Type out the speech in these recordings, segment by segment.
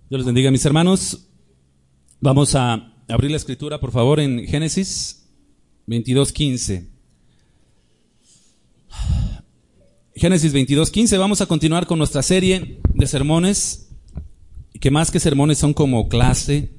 Dios les bendiga, mis hermanos. Vamos a abrir la escritura, por favor, en Génesis 22:15. Génesis 22:15. Vamos a continuar con nuestra serie de sermones, que más que sermones son como clase.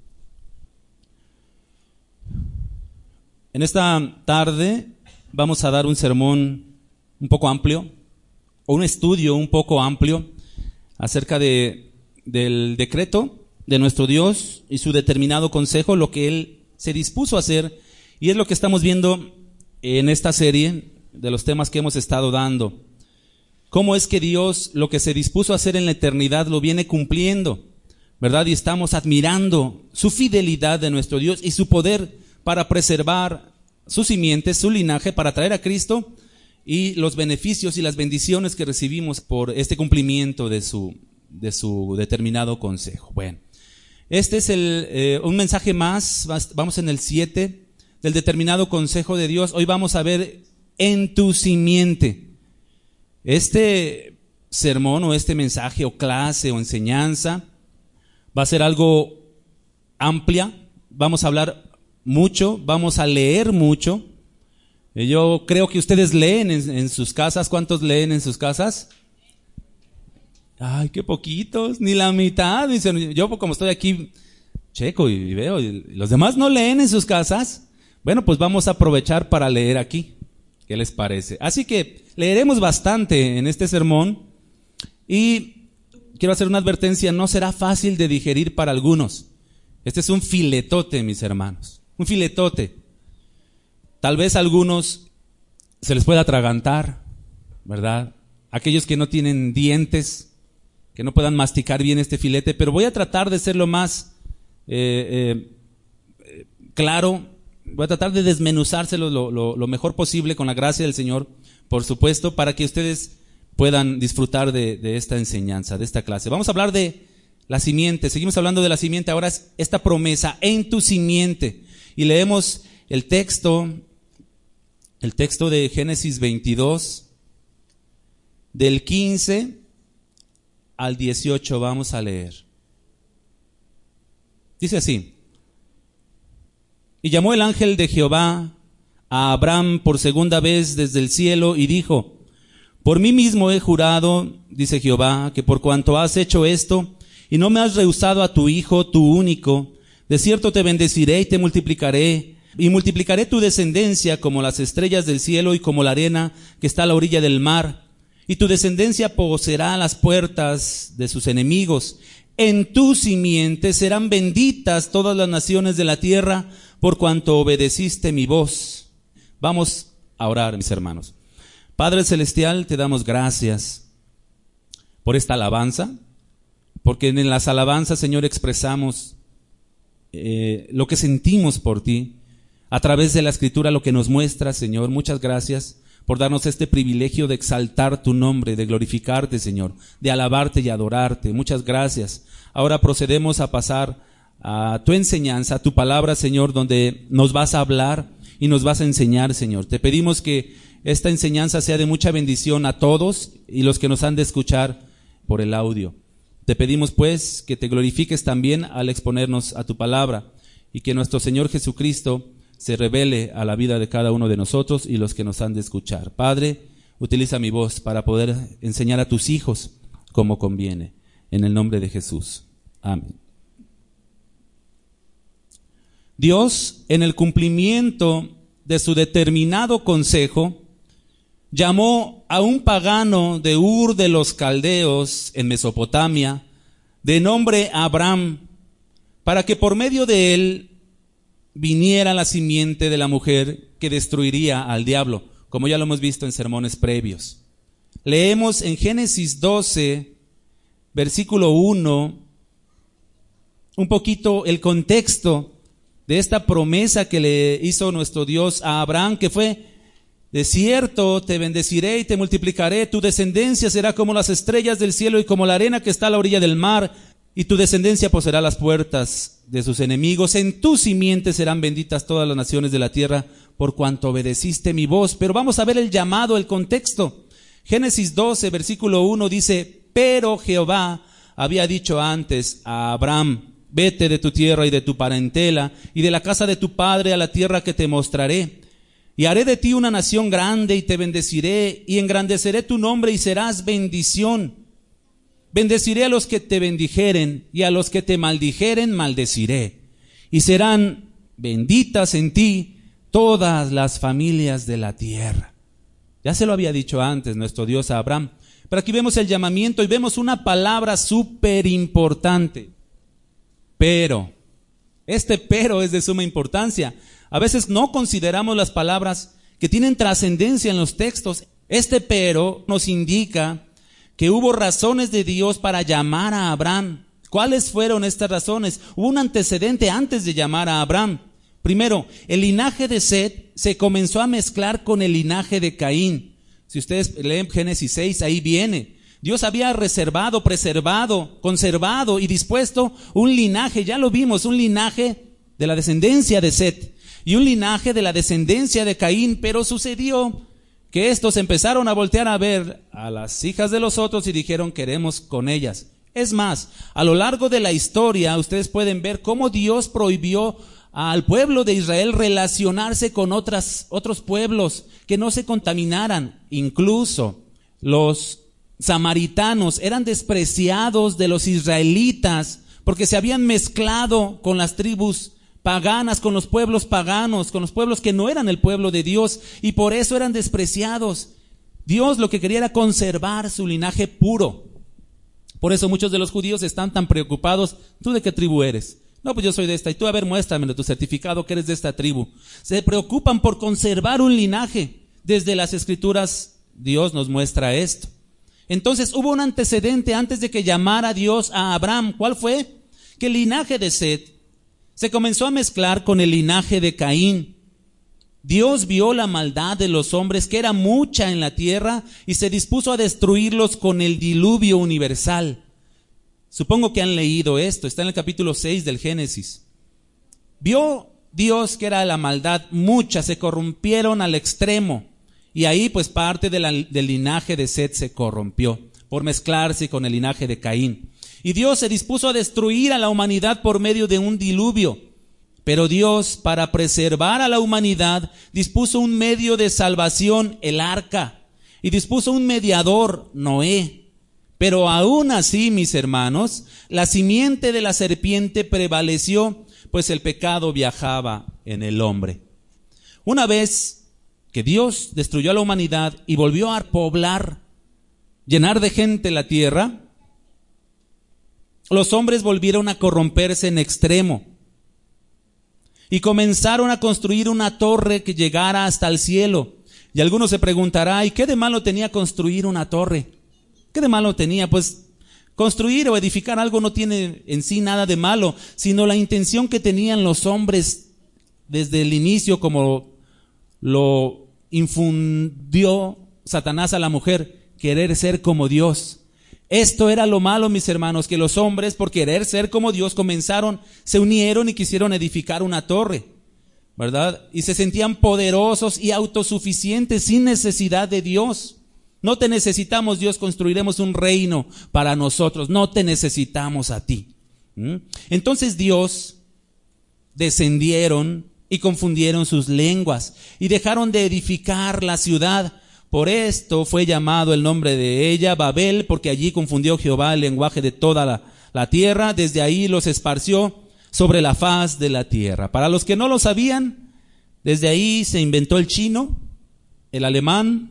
En esta tarde vamos a dar un sermón un poco amplio, o un estudio un poco amplio acerca del decreto de nuestro Dios y su determinado consejo, lo que Él se dispuso a hacer, y es lo que estamos viendo en esta serie de los temas que hemos estado dando. Cómo es que Dios lo que se dispuso a hacer en la eternidad lo viene cumpliendo, ¿verdad? Y estamos admirando su fidelidad de nuestro Dios y su poder para preservar su simiente, su linaje, para traer a Cristo y los beneficios y las bendiciones que recibimos por este cumplimiento de su determinado consejo. Bueno, este es un mensaje más. Vamos en el 7 del determinado consejo de Dios. Hoy vamos a ver en tu simiente. Este sermón o este mensaje o clase o enseñanza va a ser algo amplia. Vamos a hablar mucho, vamos a leer mucho. Yo creo que ustedes leen en sus casas. ¿Cuántos leen en sus casas? Ay, qué poquitos, ni la mitad. Dicen, yo como estoy aquí, checo y veo, y los demás no leen en sus casas. Bueno, pues vamos a aprovechar para leer aquí. ¿Qué les parece? Así que leeremos bastante en este sermón y quiero hacer una advertencia, no será fácil de digerir para algunos. Este es un filetote, mis hermanos, un filetote. Tal vez a algunos se les pueda atragantar, ¿verdad? Aquellos que no tienen dientes, que no puedan masticar bien este filete, pero voy a tratar de ser lo más claro, voy a tratar de desmenuzárselo lo mejor posible con la gracia del Señor, por supuesto, para que ustedes puedan disfrutar de esta enseñanza, de esta clase. Vamos a hablar de la simiente, seguimos hablando de la simiente, ahora es esta promesa, en tu simiente, y leemos el texto de Génesis 22, del 15 al 18 vamos a leer. Dice así: Y llamó el ángel de Jehová a Abraham por segunda vez desde el cielo y dijo: Por mí mismo he jurado, dice Jehová, que por cuanto has hecho esto y no me has rehusado a tu hijo, tu único, de cierto te bendeciré y te multiplicaré. Y multiplicaré tu descendencia como las estrellas del cielo y como la arena que está a la orilla del mar. Y tu descendencia poseerá las puertas de sus enemigos. En tu simiente serán benditas todas las naciones de la tierra, por cuanto obedeciste mi voz. Vamos a orar, mis hermanos. Padre Celestial, te damos gracias por esta alabanza, porque en las alabanzas, Señor, expresamos lo que sentimos por ti. A través de la Escritura lo que nos muestra, Señor. Muchas gracias por darnos este privilegio de exaltar tu nombre, de glorificarte, Señor, de alabarte y adorarte. Muchas gracias. Ahora procedemos a pasar a tu enseñanza, a tu palabra, Señor, donde nos vas a hablar y nos vas a enseñar, Señor. Te pedimos que esta enseñanza sea de mucha bendición a todos y los que nos han de escuchar por el audio. Te pedimos, pues, que te glorifiques también al exponernos a tu palabra y que nuestro Señor Jesucristo se revele a la vida de cada uno de nosotros y los que nos han de escuchar. Padre, utiliza mi voz para poder enseñar a tus hijos como conviene. En el nombre de Jesús. Amén. Dios, en el cumplimiento de su determinado consejo, llamó a un pagano de Ur de los Caldeos en Mesopotamia, de nombre Abraham, para que por medio de él viniera la simiente de la mujer que destruiría al diablo, como ya lo hemos visto en sermones previos. Leemos en Génesis 12, versículo 1, un poquito el contexto de esta promesa que le hizo nuestro Dios a Abraham, que fue: de cierto te bendeciré y te multiplicaré, tu descendencia será como las estrellas del cielo y como la arena que está a la orilla del mar, y tu descendencia poseerá las puertas de sus enemigos. En tu simiente serán benditas todas las naciones de la tierra, por cuanto obedeciste mi voz. Pero vamos a ver el llamado, el contexto. Génesis 12, versículo 1 dice: Pero Jehová había dicho antes a Abraham: vete de tu tierra y de tu parentela y de la casa de tu padre a la tierra que te mostraré. Y haré de ti una nación grande y te bendeciré y engrandeceré tu nombre y serás bendición. Bendeciré a los que te bendijeren y a los que te maldijeren maldeciré. Y serán benditas en ti todas las familias de la tierra. Ya se lo había dicho antes nuestro Dios a Abraham. Pero aquí vemos el llamamiento y vemos una palabra súper importante. Pero. Este pero es de suma importancia. A veces no consideramos las palabras que tienen trascendencia en los textos. Este pero nos indica que hubo razones de Dios para llamar a Abraham. ¿Cuáles fueron estas razones? Hubo un antecedente antes de llamar a Abraham. Primero, el linaje de Set se comenzó a mezclar con el linaje de Caín. Si ustedes leen Génesis 6, ahí viene. Dios había reservado, preservado, conservado y dispuesto un linaje, ya lo vimos, un linaje de la descendencia de Set y un linaje de la descendencia de Caín, pero sucedió que estos empezaron a voltear a ver a las hijas de los otros y dijeron: queremos con ellas. Es más, a lo largo de la historia ustedes pueden ver cómo Dios prohibió al pueblo de Israel relacionarse con otros pueblos, que no se contaminaran. Incluso los samaritanos eran despreciados de los israelitas porque se habían mezclado con las tribus paganas, con los pueblos paganos, con los pueblos que no eran el pueblo de Dios, y por eso eran despreciados. Dios lo que quería era conservar su linaje puro. Por eso muchos de los judíos están tan preocupados. ¿Tú de qué tribu eres? No, pues yo soy de esta. Y tú, a ver, muéstrame tu certificado que eres de esta tribu. Se preocupan por conservar un linaje. Desde las Escrituras Dios nos muestra esto. Entonces hubo un antecedente antes de que llamara Dios a Abraham. ¿Cuál fue? Que el linaje de Set se comenzó a mezclar con el linaje de Caín. Dios vio la maldad de los hombres, que era mucha en la tierra, y se dispuso a destruirlos con el diluvio universal. Supongo que han leído esto, está en el capítulo 6 del Génesis. Vio Dios que era la maldad mucha, se corrompieron al extremo, y ahí pues parte del linaje de Set se corrompió por mezclarse con el linaje de Caín. Y Dios se dispuso a destruir a la humanidad por medio de un diluvio. Pero Dios, para preservar a la humanidad, dispuso un medio de salvación, el arca, y dispuso un mediador, Noé. Pero aún así, mis hermanos, la simiente de la serpiente prevaleció, pues el pecado viajaba en el hombre. Una vez que Dios destruyó a la humanidad y volvió a poblar, llenar de gente la tierra, los hombres volvieron a corromperse en extremo y comenzaron a construir una torre que llegara hasta el cielo. Y algunos se preguntará: ¿y qué de malo tenía construir una torre? ¿Qué de malo tenía? Pues construir o edificar algo no tiene en sí nada de malo, sino la intención que tenían los hombres desde el inicio, como lo infundió Satanás a la mujer, querer ser como Dios. Esto era lo malo, mis hermanos, que los hombres, por querer ser como Dios, se unieron y quisieron edificar una torre, ¿verdad? Y se sentían poderosos y autosuficientes sin necesidad de Dios. No te necesitamos, Dios, construiremos un reino para nosotros. No te necesitamos a ti. Entonces Dios descendieron y confundieron sus lenguas y dejaron de edificar la ciudad. Por esto fue llamado el nombre de ella Babel, porque allí confundió Jehová el lenguaje de toda la tierra. Desde ahí los esparció sobre la faz de la tierra. Para los que no lo sabían, desde ahí se inventó el chino, el alemán,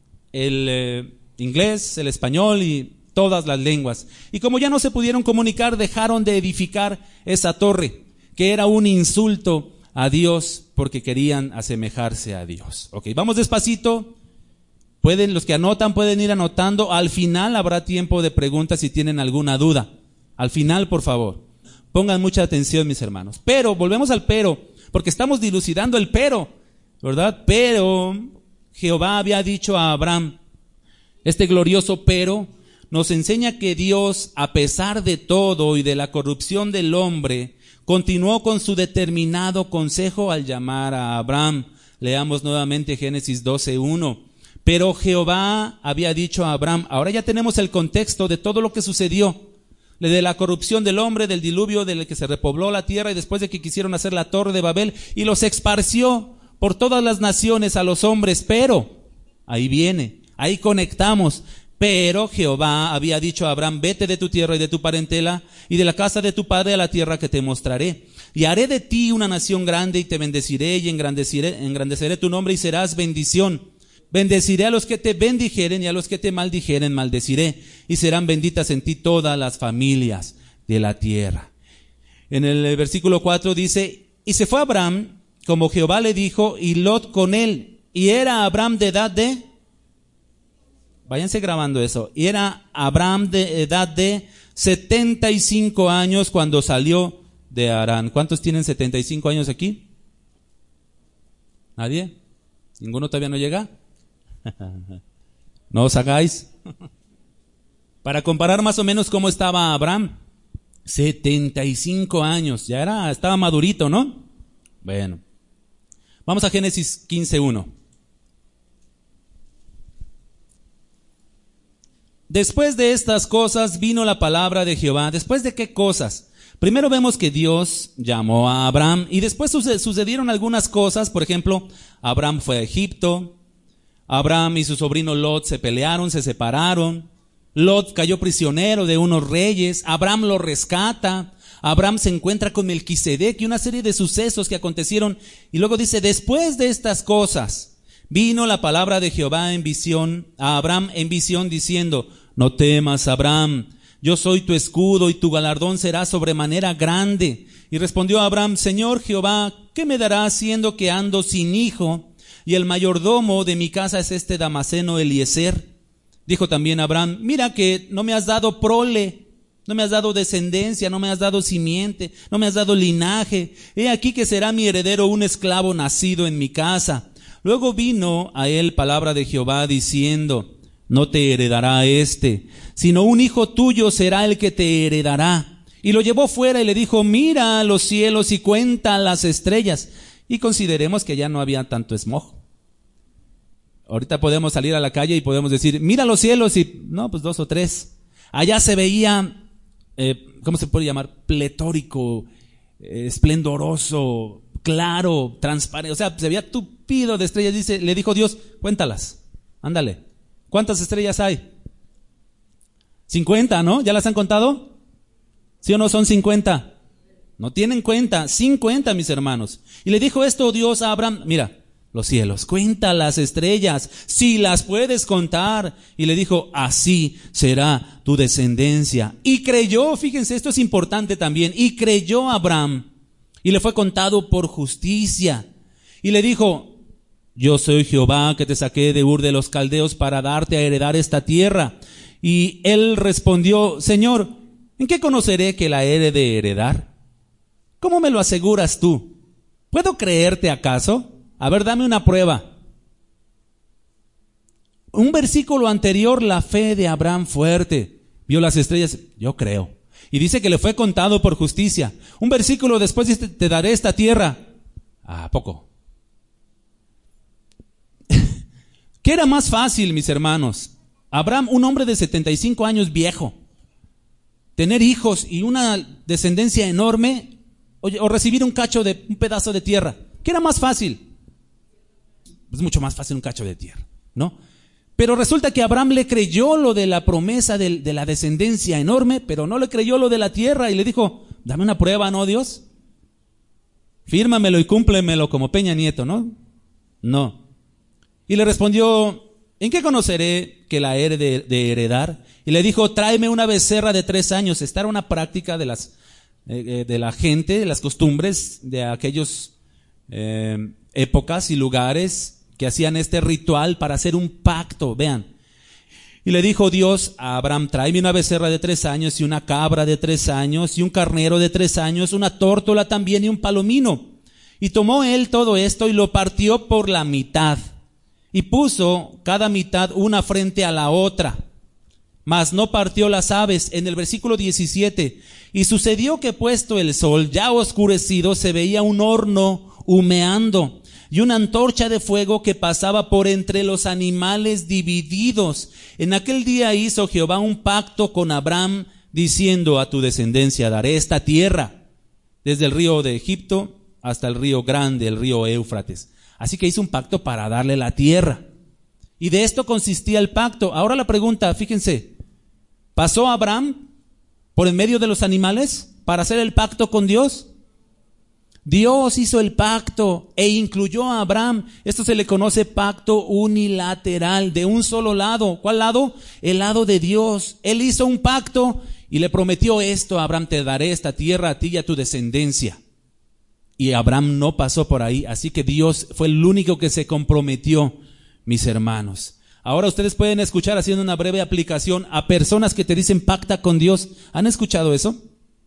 el inglés, el español y todas las lenguas. Y como ya no se pudieron comunicar, dejaron de edificar esa torre, que era un insulto a Dios, porque querían asemejarse a Dios. Ok, vamos despacito. Los que anotan pueden ir anotando. Al final habrá tiempo de preguntas si tienen alguna duda. Al final, por favor. Pongan mucha atención, mis hermanos. Pero, volvemos al pero, porque estamos dilucidando el pero, ¿verdad? Pero Jehová había dicho a Abraham, este glorioso pero nos enseña que Dios, a pesar de todo y de la corrupción del hombre, continuó con su determinado consejo al llamar a Abraham. Leamos nuevamente Génesis 12:1. Pero Jehová había dicho a Abraham, ahora ya tenemos el contexto de todo lo que sucedió. de la corrupción del hombre, del diluvio del que se repobló la tierra, y después de que quisieron hacer la torre de Babel, y los esparció por todas las naciones a los hombres. Pero, ahí viene, ahí conectamos. Pero Jehová había dicho a Abraham: vete de tu tierra y de tu parentela y de la casa de tu padre a la tierra que te mostraré. Y haré de ti una nación grande, y te bendeciré y engrandeceré tu nombre, y serás bendición. Bendeciré a los que te bendijeren, y a los que te maldijeren maldeciré, y serán benditas en ti todas las familias de la tierra. En el versículo 4 dice: y se fue Abraham como Jehová le dijo, y Lot con él. Y era Abraham de edad de... váyanse grabando eso. Y era Abraham de edad de 75 años cuando salió de Harán. ¿Cuántos tienen 75 años aquí? ¿Nadie? ¿Ninguno todavía no llega? No os hagáis. Para comparar más o menos cómo estaba Abraham. 75 años. Ya estaba madurito, ¿no? Bueno. Vamos a Génesis 15:1. Después de estas cosas vino la palabra de Jehová. ¿Después de qué cosas? Primero vemos que Dios llamó a Abraham, y después sucedieron algunas cosas. Por ejemplo, Abraham fue a Egipto. Abraham y su sobrino Lot se pelearon, se separaron. Lot cayó prisionero de unos reyes. Abraham lo rescata. Abraham se encuentra con Melquisedec, y una serie de sucesos que acontecieron. Y luego dice: después de estas cosas vino la palabra de Jehová en visión, a Abraham en visión, diciendo: no temas, Abraham, yo soy tu escudo, y tu galardón será sobremanera grande. Y respondió Abraham: Señor Jehová, ¿qué me darás, siendo que ando sin hijo, y el mayordomo de mi casa es este Damaseno Eliezer? Dijo también Abraham: mira que no me has dado prole, no me has dado descendencia, no me has dado simiente, no me has dado linaje. He aquí que será mi heredero un esclavo nacido en mi casa. Luego vino a él palabra de Jehová diciendo: no te heredará sino un hijo tuyo será el que te heredará. Y lo llevó fuera y le dijo: mira los cielos y cuenta las estrellas. Y consideremos que ya no había tanto smog. Ahorita podemos salir a la calle y podemos decir: mira los cielos, y no, pues 2 o 3. Allá se veía, ¿cómo se puede llamar? Pletórico, esplendoroso, claro, transparente. O sea, se veía tupido de estrellas. Le dijo Dios: cuéntalas, ándale. ¿Cuántas estrellas hay? 50, ¿no? ¿Ya las han contado? ¿Sí o no son 50? No tienen cuenta, 50, mis hermanos. Y le dijo esto Dios a Abraham: mira, los cielos, cuenta las estrellas, si las puedes contar. Y le dijo: así será tu descendencia. Y creyó, fíjense, esto es importante también, y creyó Abraham, y le fue contado por justicia. Y le dijo: yo soy Jehová que te saqué de Ur de los Caldeos para darte a heredar esta tierra. Y él respondió: Señor, ¿en qué conoceré que la he de heredar? ¿Cómo me lo aseguras tú? ¿Puedo creerte acaso? A ver, dame una prueba. Un versículo anterior, la fe de Abraham fuerte. Vio las estrellas, yo creo. Y dice que le fue contado por justicia. Un versículo después dice: te daré esta tierra. ¿A poco? ¿Qué era más fácil, mis hermanos? Abraham, un hombre de 75 años, viejo, tener hijos y una descendencia enorme, o recibir un pedazo de tierra. ¿Qué era más fácil? Es mucho más fácil un cacho de tierra, ¿no? Pero resulta que Abraham le creyó lo de la promesa de la descendencia enorme, pero no le creyó lo de la tierra, y le dijo: dame una prueba, ¿no, Dios? Fírmamelo y cúmplemelo como Peña Nieto, ¿no? No. Y le respondió: ¿en qué conoceré que la he de heredar? Y le dijo: tráeme una becerra de 3 años. Esta era una práctica de la gente, de las costumbres de aquellos épocas y lugares que hacían este ritual para hacer un pacto. Vean. Y le dijo Dios a Abraham: tráeme una becerra de 3 años, y una cabra de 3 años, y un carnero de 3 años, una tórtola también, y un palomino. Y tomó él todo esto y lo partió por la mitad, y puso cada mitad una frente a la otra, mas no partió las aves. En el versículo 17, y sucedió que puesto el sol, ya oscurecido, se veía un horno humeando, y una antorcha de fuego que pasaba por entre los animales divididos. En aquel día hizo Jehová un pacto con Abraham diciendo a tu descendencia, daré esta tierra, desde el río de Egipto hasta el río grande, el río Éufrates. Así que hizo un pacto para darle la tierra. Y de esto consistía el pacto. Ahora la pregunta, fíjense, ¿pasó Abraham por en medio de los animales para hacer el pacto con Dios? Dios hizo el pacto e incluyó a Abraham. Esto se le conoce pacto unilateral, de un solo lado. ¿Cuál lado? El lado de Dios. Él hizo un pacto y le prometió esto a Abraham: te daré esta tierra a ti y a tu descendencia. Y Abraham no pasó por ahí, así que Dios fue el único que se comprometió, mis hermanos. Ahora ustedes pueden escuchar, haciendo una breve aplicación, a personas que te dicen pacta con Dios. ¿Han escuchado eso?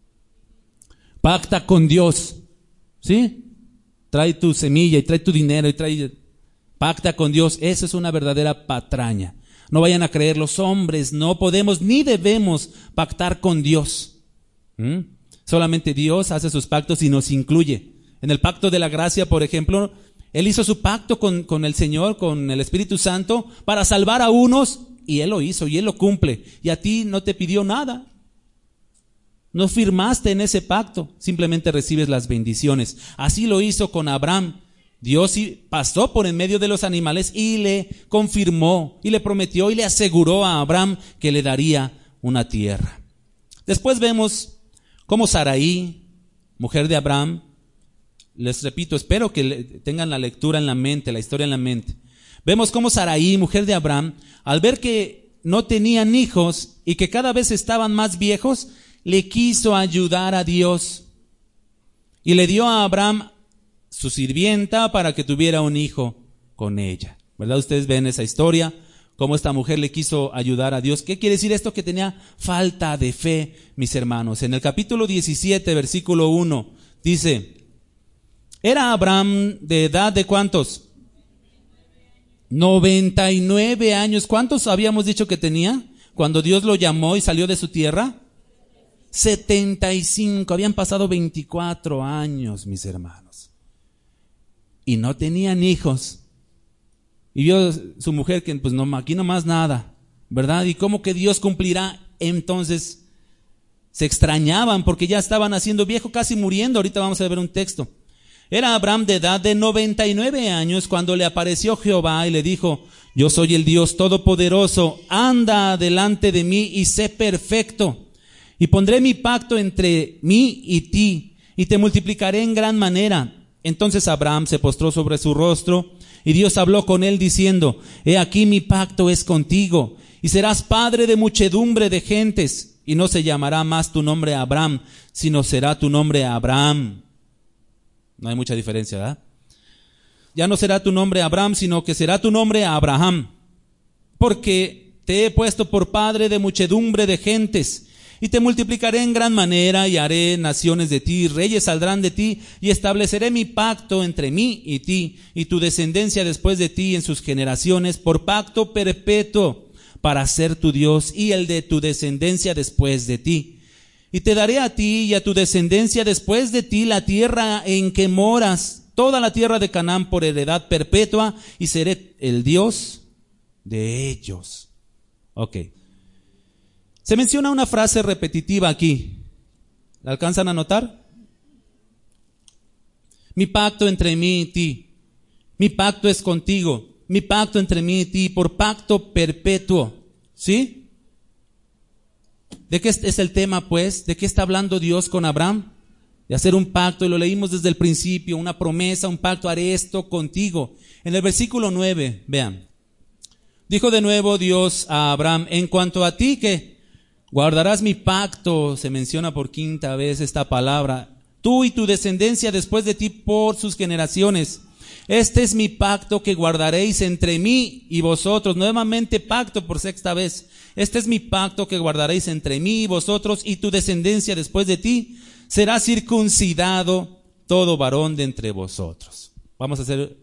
Pacta con Dios. ¿Sí? Trae tu semilla y trae tu dinero y pacta con Dios. Eso es una verdadera patraña. No vayan a creer, los hombres no podemos ni debemos pactar con Dios. Solamente Dios hace sus pactos y nos incluye. En el pacto de la gracia, por ejemplo, Él hizo su pacto con el Señor, con el Espíritu Santo, para salvar a unos, y Él lo hizo y Él lo cumple. Y a ti no te pidió nada. No firmaste en ese pacto, simplemente recibes las bendiciones. Así lo hizo con Abraham. Dios pasó por en medio de los animales y le confirmó y le prometió y le aseguró a Abraham que le daría una tierra. Después vemos cómo Sarai, mujer de Abraham, les repito, espero que tengan la lectura en la mente, la historia en la mente. Vemos cómo Sarai, mujer de Abraham, al ver que no tenían hijos y que cada vez estaban más viejos, le quiso ayudar a Dios y le dio a Abraham su sirvienta para que tuviera un hijo con ella. ¿Verdad? Ustedes ven esa historia, cómo esta mujer le quiso ayudar a Dios. ¿Qué quiere decir esto? Que tenía falta de fe, mis hermanos. En el capítulo 17, versículo 1, dice: ¿era Abraham de edad de cuántos? 99 años. ¿Cuántos habíamos dicho que tenía cuando Dios lo llamó y salió de su tierra? 75, habían pasado 24 años, mis hermanos. Y no tenían hijos. Y vio su mujer que pues no, aquí no más nada, ¿verdad? ¿Y cómo que Dios cumplirá? Entonces se extrañaban porque ya estaban haciendo viejo, casi muriendo. Ahorita vamos a ver un texto. Era Abraham de edad de 99 años cuando le apareció Jehová y le dijo: yo soy el Dios Todopoderoso, anda delante de mí y sé perfecto. Y pondré mi pacto entre mí y ti, y te multiplicaré en gran manera. Entonces Abraham se postró sobre su rostro, y Dios habló con él diciendo: he aquí mi pacto es contigo, y serás padre de muchedumbre de gentes, y no se llamará más tu nombre Abraham, sino será tu nombre Abraham. No hay mucha diferencia, ¿verdad? Ya no será tu nombre Abraham, sino que será tu nombre Abraham, porque te he puesto por padre de muchedumbre de gentes, y te multiplicaré en gran manera, y haré naciones de ti, reyes saldrán de ti, y estableceré mi pacto entre mí y ti, y tu descendencia después de ti en sus generaciones, por pacto perpetuo, para ser tu Dios, y el de tu descendencia después de ti. Y te daré a ti y a tu descendencia después de ti la tierra en que moras, toda la tierra de Canaán por heredad perpetua, y seré el Dios de ellos. Ok. Se menciona una frase repetitiva aquí. ¿La alcanzan a notar? Mi pacto entre mí y ti. Mi pacto es contigo. Mi pacto entre mí y ti por pacto perpetuo. ¿Sí? ¿De qué es el tema, pues? ¿De qué está hablando Dios con Abraham? De hacer un pacto, y lo leímos desde el principio, una promesa, un pacto: haré esto contigo. En el versículo 9, vean. Dijo de nuevo Dios a Abraham: en cuanto a ti, ¿qué? Guardarás mi pacto. Se menciona por quinta vez esta palabra. Tú y tu descendencia después de ti por sus generaciones. Este es mi pacto que guardaréis entre mí y vosotros. Nuevamente pacto por sexta vez. Este es mi pacto que guardaréis entre mí y vosotros y tu descendencia después de ti. Será circuncidado todo varón de entre vosotros. Vamos a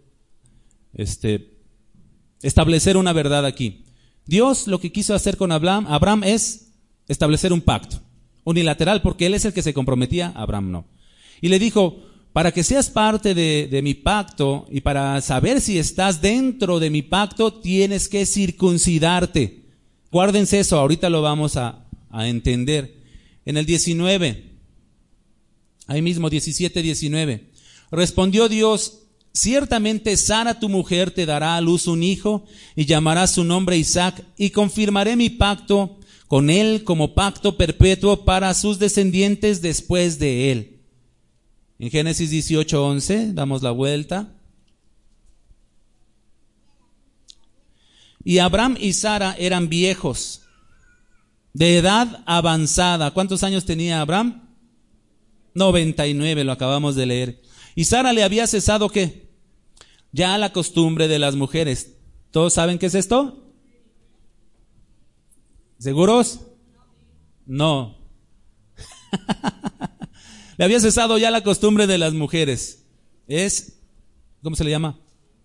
establecer una verdad aquí. Dios lo que quiso hacer con Abraham es establecer un pacto unilateral, porque él es el que se comprometía, Abraham no. Y le dijo: para que seas parte de mi pacto y para saber si estás dentro de mi pacto, tienes que circuncidarte. Guárdense eso, ahorita lo vamos a entender. en el 19, ahí mismo 17, 19. Respondió Dios: ciertamente Sara tu mujer te dará a luz un hijo y llamará su nombre Isaac, y confirmaré mi pacto con él como pacto perpetuo para sus descendientes después de él. En Génesis 18:11, damos la vuelta. Y Abraham y Sara eran viejos, de edad avanzada. ¿Cuántos años tenía Abraham? 99, lo acabamos de leer. Y Sara le había cesado, ¿qué? Ya la costumbre de las mujeres. ¿Todos saben qué es esto? ¿Seguros? No. Le había cesado ya la costumbre de las mujeres. Es, ¿cómo se le llama?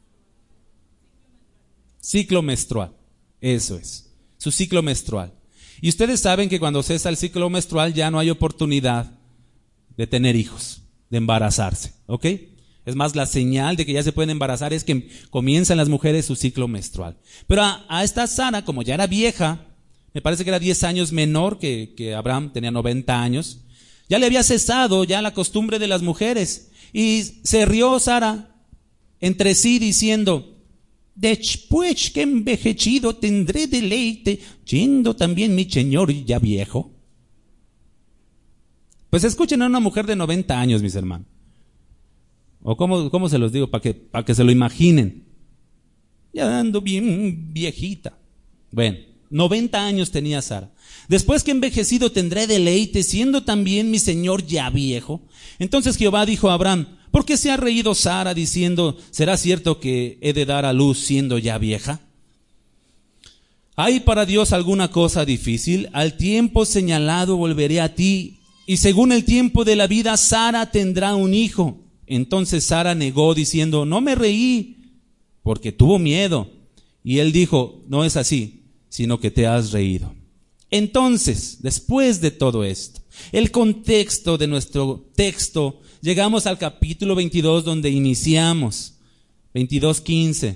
Ciclo menstrual. Eso es. Su ciclo menstrual. Y ustedes saben que cuando cesa el ciclo menstrual ya no hay oportunidad de tener hijos, de embarazarse. ¿Ok? Es más, la señal de que ya se pueden embarazar es que comienzan las mujeres su ciclo menstrual. Pero a esta Sara, como ya era vieja, me parece que era 10 años menor que Abraham, tenía 90 años, ya le había cesado ya la costumbre de las mujeres. Y se rió Sara entre sí diciendo: después que envejecido tendré deleite, yendo también mi señor ya viejo. Pues escuchen a una mujer de 90 años, mis hermanos. O cómo se los digo, para que se lo imaginen. Ya ando bien viejita. Bueno, 90 años tenía Sara. Después que envejecido tendré deleite, siendo también mi señor ya viejo. Entonces Jehová dijo a Abraham: ¿por qué se ha reído Sara diciendo: ¿será cierto que he de dar a luz siendo ya vieja? ¿Hay para Dios alguna cosa difícil? Al tiempo señalado volveré a ti, y según el tiempo de la vida Sara tendrá un hijo. Entonces Sara negó diciendo: no me reí, porque tuvo miedo. Y él dijo: no es así, sino que te has reído. Entonces, después de todo esto, el contexto de nuestro texto, llegamos al capítulo 22 donde iniciamos, 22:15.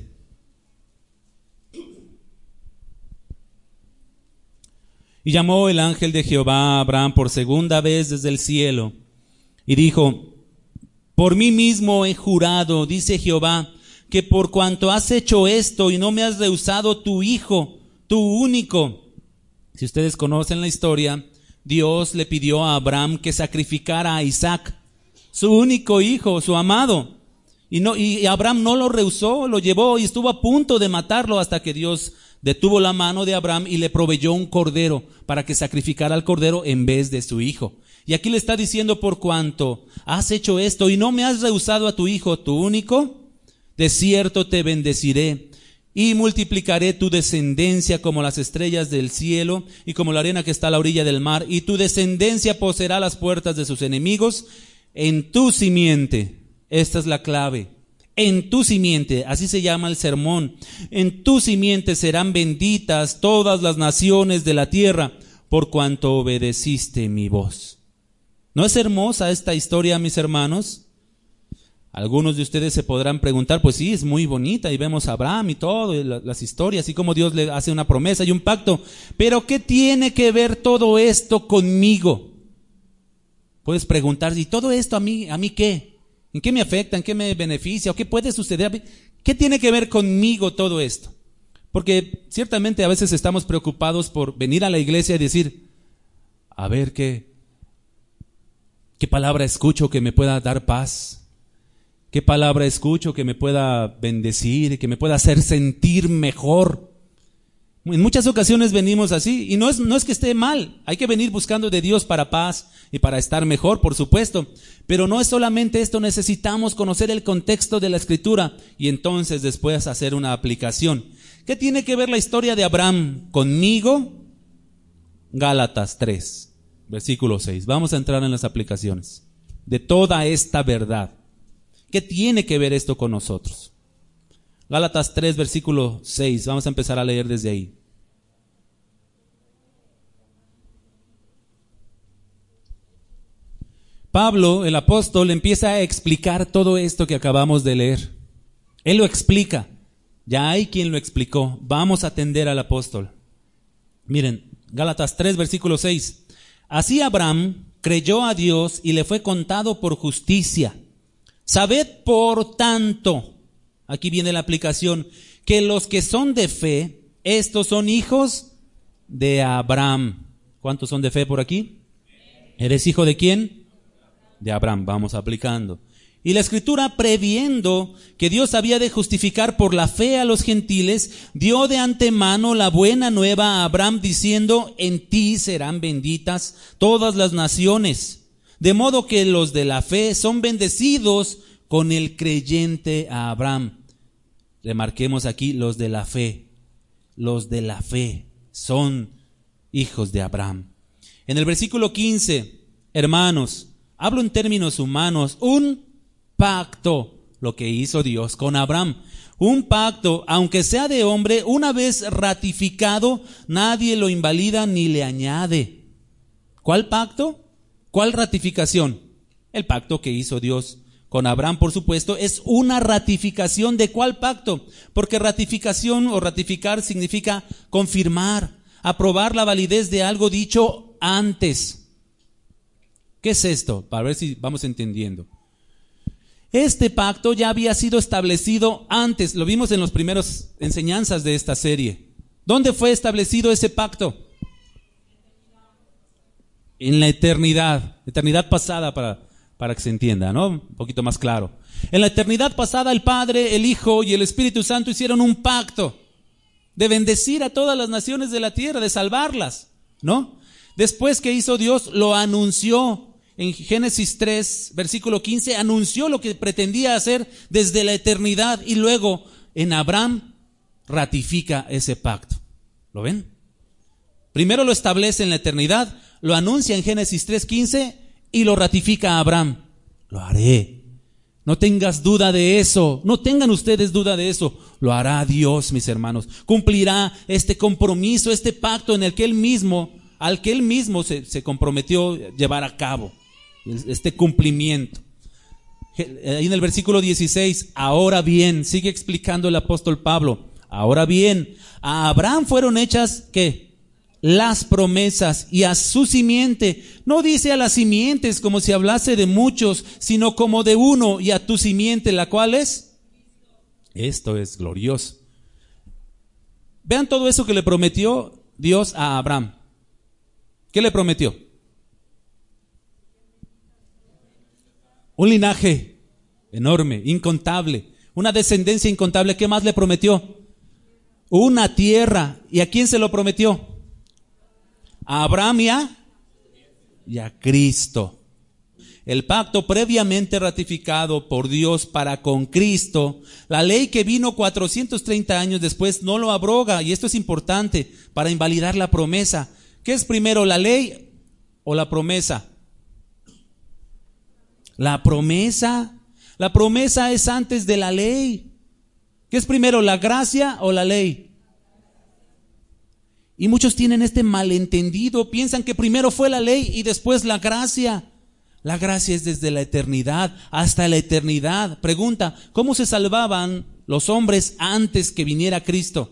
Y llamó el ángel de Jehová a Abraham por segunda vez desde el cielo, y dijo: por mí mismo he jurado, dice Jehová, que por cuanto has hecho esto y no me has rehusado tu hijo, tu único. Si ustedes conocen la historia, Dios le pidió a Abraham que sacrificara a Isaac, su único hijo, su amado. Y Abraham no lo rehusó, lo llevó y estuvo a punto de matarlo hasta que Dios detuvo la mano de Abraham y le proveyó un cordero para que sacrificara al cordero en vez de su hijo. Y aquí le está diciendo: por cuanto has hecho esto y no me has rehusado a tu hijo, tu único, de cierto te bendeciré y multiplicaré tu descendencia como las estrellas del cielo y como la arena que está a la orilla del mar, y tu descendencia poseerá las puertas de sus enemigos. En tu simiente, esta es la clave, en tu simiente, así se llama el sermón, en tu simiente serán benditas todas las naciones de la tierra, por cuanto obedeciste mi voz. ¿No es hermosa esta historia, mis hermanos? Algunos de ustedes se podrán preguntar: pues sí, es muy bonita, y vemos a Abraham y todo, y las historias, y cómo Dios le hace una promesa y un pacto, pero ¿qué tiene que ver todo esto conmigo? Puedes preguntar: ¿y todo esto a mí qué? ¿En qué me afecta? ¿En qué me beneficia? ¿O qué puede suceder a mí? ¿Qué tiene que ver conmigo todo esto? Porque ciertamente a veces estamos preocupados por venir a la iglesia y decir: a ver qué palabra escucho que me pueda dar paz. ¿Qué palabra escucho que me pueda bendecir, que me pueda hacer sentir mejor? En muchas ocasiones venimos así, y no es que esté mal, hay que venir buscando de Dios para paz y para estar mejor, por supuesto, pero no es solamente esto, necesitamos conocer el contexto de la Escritura y entonces después hacer una aplicación. ¿Qué tiene que ver la historia de Abraham conmigo? Gálatas 3, versículo 6. Vamos a entrar en las aplicaciones de toda esta verdad. ¿Qué tiene que ver esto con nosotros? Gálatas 3, versículo 6. Vamos a empezar a leer desde ahí. Pablo, el apóstol, empieza a explicar todo esto que acabamos de leer. Él lo explica. Ya hay quien lo explicó. Vamos a atender al apóstol. Miren, Gálatas 3, versículo 6. Así Abraham creyó a Dios y le fue contado por justicia. Sabed, por tanto, aquí viene la aplicación, que los que son de fe, estos son hijos de Abraham. ¿Cuántos son de fe por aquí? ¿Eres hijo de quién? De Abraham. Vamos aplicando. Y la Escritura, previendo que Dios había de justificar por la fe a los gentiles, dio de antemano la buena nueva a Abraham, diciendo: en ti serán benditas todas las naciones. De modo que los de la fe son bendecidos con el creyente a Abraham. Remarquemos aquí, los de la fe. Los de la fe son hijos de Abraham. En el versículo 15, hermanos, hablo en términos humanos, un pacto, lo que hizo Dios con Abraham. Un pacto, aunque sea de hombre, una vez ratificado, nadie lo invalida ni le añade. ¿Cuál pacto? ¿Cuál ratificación? El pacto que hizo Dios con Abraham, por supuesto, es una ratificación. ¿De cuál pacto? Porque ratificación o ratificar significa confirmar, aprobar la validez de algo dicho antes. ¿Qué es esto? Para ver si vamos entendiendo. Este pacto ya había sido establecido antes, lo vimos en las primeras enseñanzas de esta serie. ¿Dónde fue establecido ese pacto? En la eternidad pasada, para que se entienda, ¿no? Un poquito más claro. En la eternidad pasada el Padre, el Hijo y el Espíritu Santo hicieron un pacto de bendecir a todas las naciones de la tierra, de salvarlas, ¿no? Después, ¿qué hizo Dios? Lo anunció. En Génesis 3, versículo 15, anunció lo que pretendía hacer desde la eternidad, y luego en Abraham ratifica ese pacto. ¿Lo ven? Primero lo establece en la eternidad, lo anuncia en Génesis 3:15 y lo ratifica a Abraham. Lo haré. No tengas duda de eso, no tengan ustedes duda de eso. Lo hará Dios, mis hermanos. Cumplirá este compromiso, este pacto al que él mismo se comprometió llevar a cabo. Este cumplimiento. Ahí en el versículo 16, ahora bien, sigue explicando el apóstol Pablo, ahora bien, a Abraham fueron hechas, ¿qué? Las promesas, y a su simiente. No dice a las simientes como si hablase de muchos, sino como de uno, y a tu simiente, la cual es. Esto es glorioso. Vean todo eso que le prometió Dios a Abraham. ¿Qué le prometió? Un linaje enorme, incontable, una descendencia incontable. ¿Qué más le prometió? Una tierra. ¿Y a quién se lo prometió? A Abraham y a Cristo. El pacto previamente ratificado por Dios para con Cristo, la ley que vino 430 años después, no lo abroga, y esto es importante para invalidar la promesa. ¿Qué es primero, la ley o la promesa? La promesa es antes de la ley. ¿Qué es primero, la gracia o la ley? Y muchos tienen este malentendido, piensan que primero fue la ley y después la gracia. La gracia es desde la eternidad hasta la eternidad. Pregunta, ¿cómo se salvaban los hombres antes que viniera Cristo?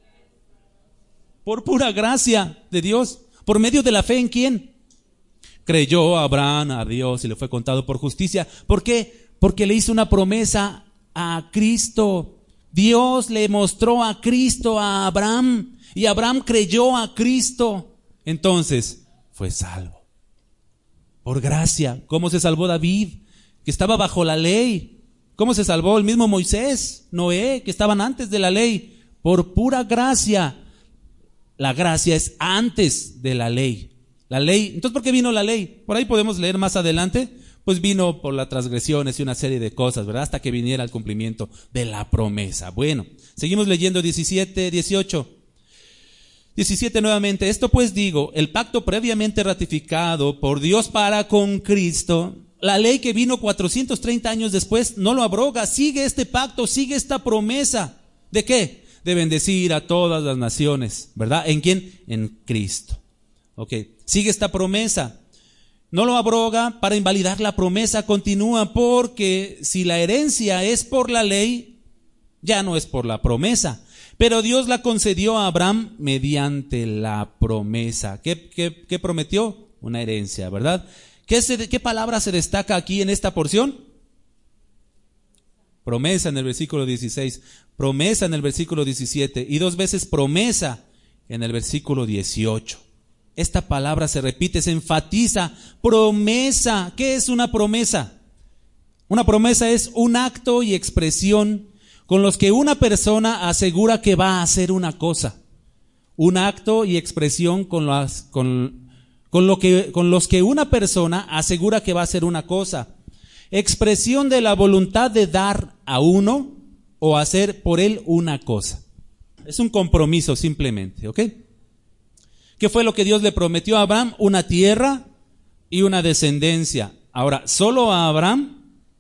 Por pura gracia de Dios. ¿Por medio de la fe en quién? Creyó Abraham a Dios y le fue contado por justicia. ¿Por qué? Porque le hizo una promesa a Cristo. Dios le mostró a Cristo a Abraham y Abraham creyó a Cristo. Entonces fue salvo. Por gracia. ¿Cómo se salvó David, que estaba bajo la ley? ¿Cómo se salvó el mismo Moisés, Noé, que estaban antes de la ley? Por pura gracia. La gracia es antes de la ley. La ley, entonces ¿por qué vino la ley? Por ahí podemos leer más adelante, pues vino por las transgresiones y una serie de cosas, ¿verdad? Hasta que viniera el cumplimiento de la promesa. Bueno, seguimos leyendo 17, 18. 17 nuevamente, esto pues digo, el pacto previamente ratificado por Dios para con Cristo, la ley que vino 430 años después no lo abroga, sigue este pacto, sigue esta promesa. ¿De qué? De bendecir a todas las naciones, ¿verdad? ¿En quién? En Cristo. Ok, sigue esta promesa. No lo abroga para invalidar la promesa, continúa, porque si la herencia es por la ley, ya no es por la promesa. Pero Dios la concedió a Abraham mediante la promesa. ¿Qué prometió? una herencia, ¿verdad? ¿Qué palabra se destaca aquí en esta porción? Promesa en el versículo 16, promesa en el versículo 17 y 2 veces promesa en el versículo 18. Esta palabra se repite, se enfatiza, promesa. ¿Qué es una promesa? Una promesa es un acto y expresión con los que una persona asegura que va a hacer una cosa. Un acto y expresión con los que una persona asegura que va a hacer una cosa. Expresión de la voluntad de dar a uno o hacer por él una cosa. Es un compromiso simplemente, ¿ok? ¿Qué fue lo que Dios le prometió a Abraham? Una tierra y una descendencia. Ahora, ¿solo a Abraham?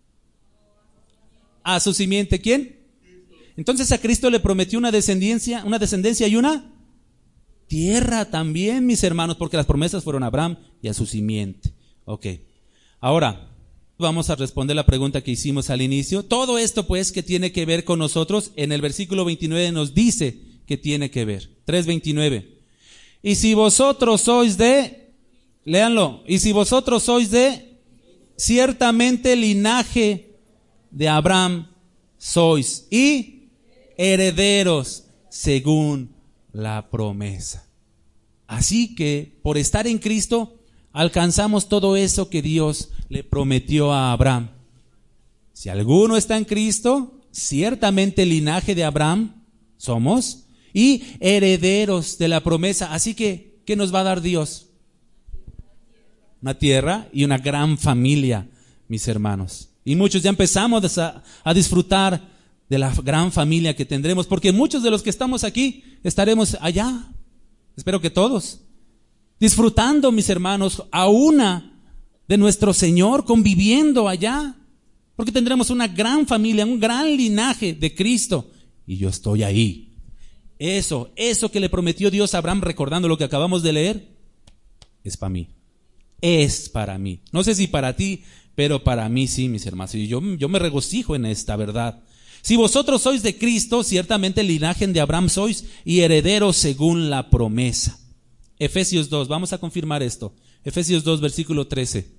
¿A su simiente quién? Entonces a Cristo le prometió una descendencia y una tierra también, mis hermanos, porque las promesas fueron a Abraham y a su simiente. Ok. Ahora, vamos a responder la pregunta que hicimos al inicio. Todo esto, pues, que tiene que ver con nosotros, en el versículo 29 nos dice que tiene que ver. 3:29. Y si vosotros sois léanlo, y si vosotros sois ciertamente linaje de Abraham sois, y herederos según la promesa. Así que, por estar en Cristo, alcanzamos todo eso que Dios le prometió a Abraham. Si alguno está en Cristo, ciertamente linaje de Abraham somos y herederos de la promesa. Así que, ¿qué nos va a dar Dios? Una tierra y una gran familia, mis hermanos. Y muchos ya empezamos a disfrutar de la gran familia que tendremos, porque muchos de los que estamos aquí estaremos allá. Espero que todos. Disfrutando, mis hermanos, a una de nuestro Señor, conviviendo allá, porque tendremos una gran familia, un gran linaje de Cristo, y yo estoy ahí. Eso que le prometió Dios a Abraham, recordando lo que acabamos de leer, es para mí. Es para mí. No sé si para ti, pero para mí sí, mis hermanos. Y yo me regocijo en esta verdad. Si vosotros sois de Cristo, ciertamente el linaje de Abraham sois y herederos según la promesa. Efesios 2, vamos a confirmar esto. Efesios 2, versículo 13.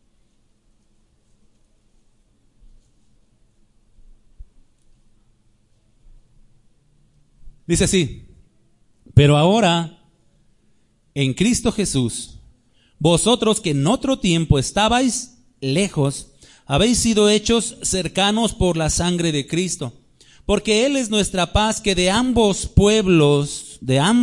Dice así: pero ahora, en Cristo Jesús, vosotros que en otro tiempo estabais lejos, habéis sido hechos cercanos por la sangre de Cristo, porque Él es nuestra paz, que de ambos pueblos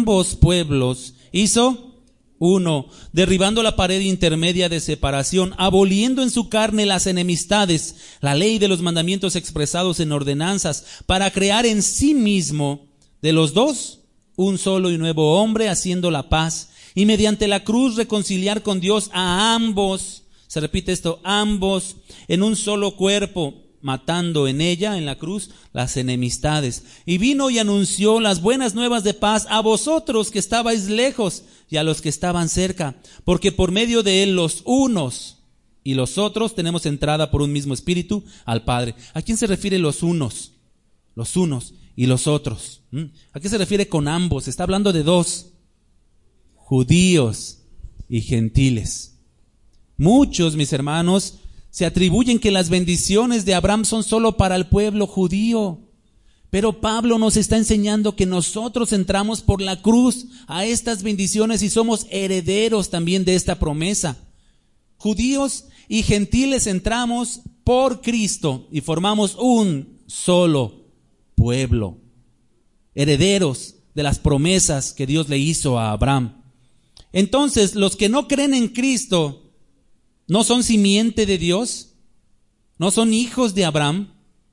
hizo uno, derribando la pared intermedia de separación, aboliendo en su carne las enemistades, la ley de los mandamientos expresados en ordenanzas, para crear en sí mismo de los dos un solo y nuevo hombre, haciendo la paz, y mediante la cruz reconciliar con Dios a ambos. Se repite esto, ambos en un solo cuerpo, matando en ella, en la cruz, las enemistades. Y vino y anunció las buenas nuevas de paz a vosotros que estabais lejos y a los que estaban cerca, porque por medio de él los unos y los otros tenemos entrada por un mismo espíritu al Padre. ¿A quién se refiere los unos? Los unos y los otros. ¿A qué se refiere con ambos? Está hablando de dos, judíos y gentiles. Muchos, mis hermanos, se atribuyen que las bendiciones de Abraham son solo para el pueblo judío. Pero Pablo nos está enseñando que nosotros entramos por la cruz a estas bendiciones y somos herederos también de esta promesa. Judíos y gentiles entramos por Cristo y formamos un solo pueblo. Herederos de las promesas que Dios le hizo a Abraham. Entonces, los que no creen en Cristo ¿no son simiente de Dios? ¿No son hijos de Abraham?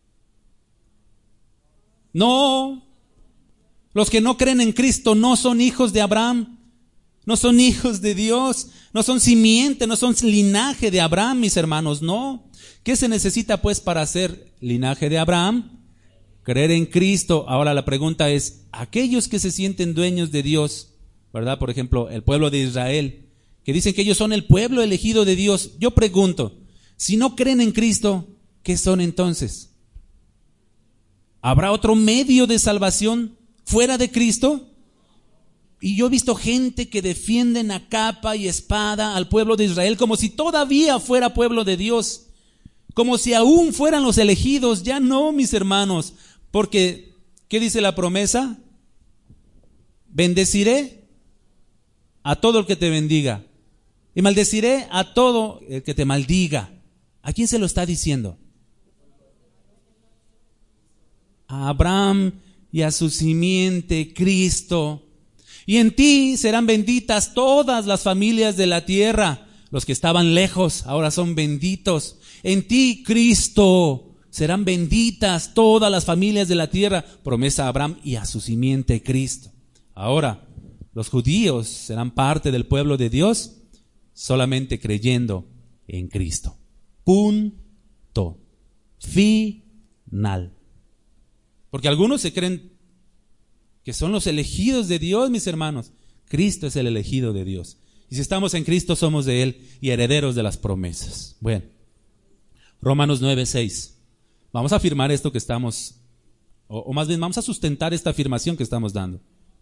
No. Los que no creen en Cristo no son hijos de Abraham. No son hijos de Dios. No son simiente, no son linaje de Abraham, mis hermanos. No. ¿Qué se necesita pues para ser linaje de Abraham? Creer en Cristo. Ahora la pregunta es, aquellos que se sienten dueños de Dios, ¿verdad? Por ejemplo, el pueblo de Israel, que dicen que ellos son el pueblo elegido de Dios. Yo pregunto, si no creen en Cristo, ¿qué son entonces? ¿Habrá otro medio de salvación fuera de Cristo? Y yo he visto gente que defienden a capa y espada al pueblo de Israel como si todavía fuera pueblo de Dios, como si aún fueran los elegidos. Ya no, mis hermanos, porque ¿qué dice la promesa? Bendeciré a todo el que te bendiga y maldeciré a todo el que te maldiga. ¿A quién se lo está diciendo? A Abraham y a su simiente, Cristo. Y en ti serán benditas todas las familias de la tierra. Los que estaban lejos ahora son benditos. En ti, Cristo, serán benditas todas las familias de la tierra. Promesa a Abraham y a su simiente, Cristo. Ahora, los judíos serán parte del pueblo de Dios solamente creyendo en Cristo. Punto. Final. Porque algunos se creen que son los elegidos de Dios, mis hermanos. Cristo es el elegido de Dios. Y si estamos en Cristo, somos de Él y herederos de las promesas. Bueno, Romanos 9:6. Vamos a afirmar esto que estamos, o más bien vamos a sustentar esta afirmación que estamos dando.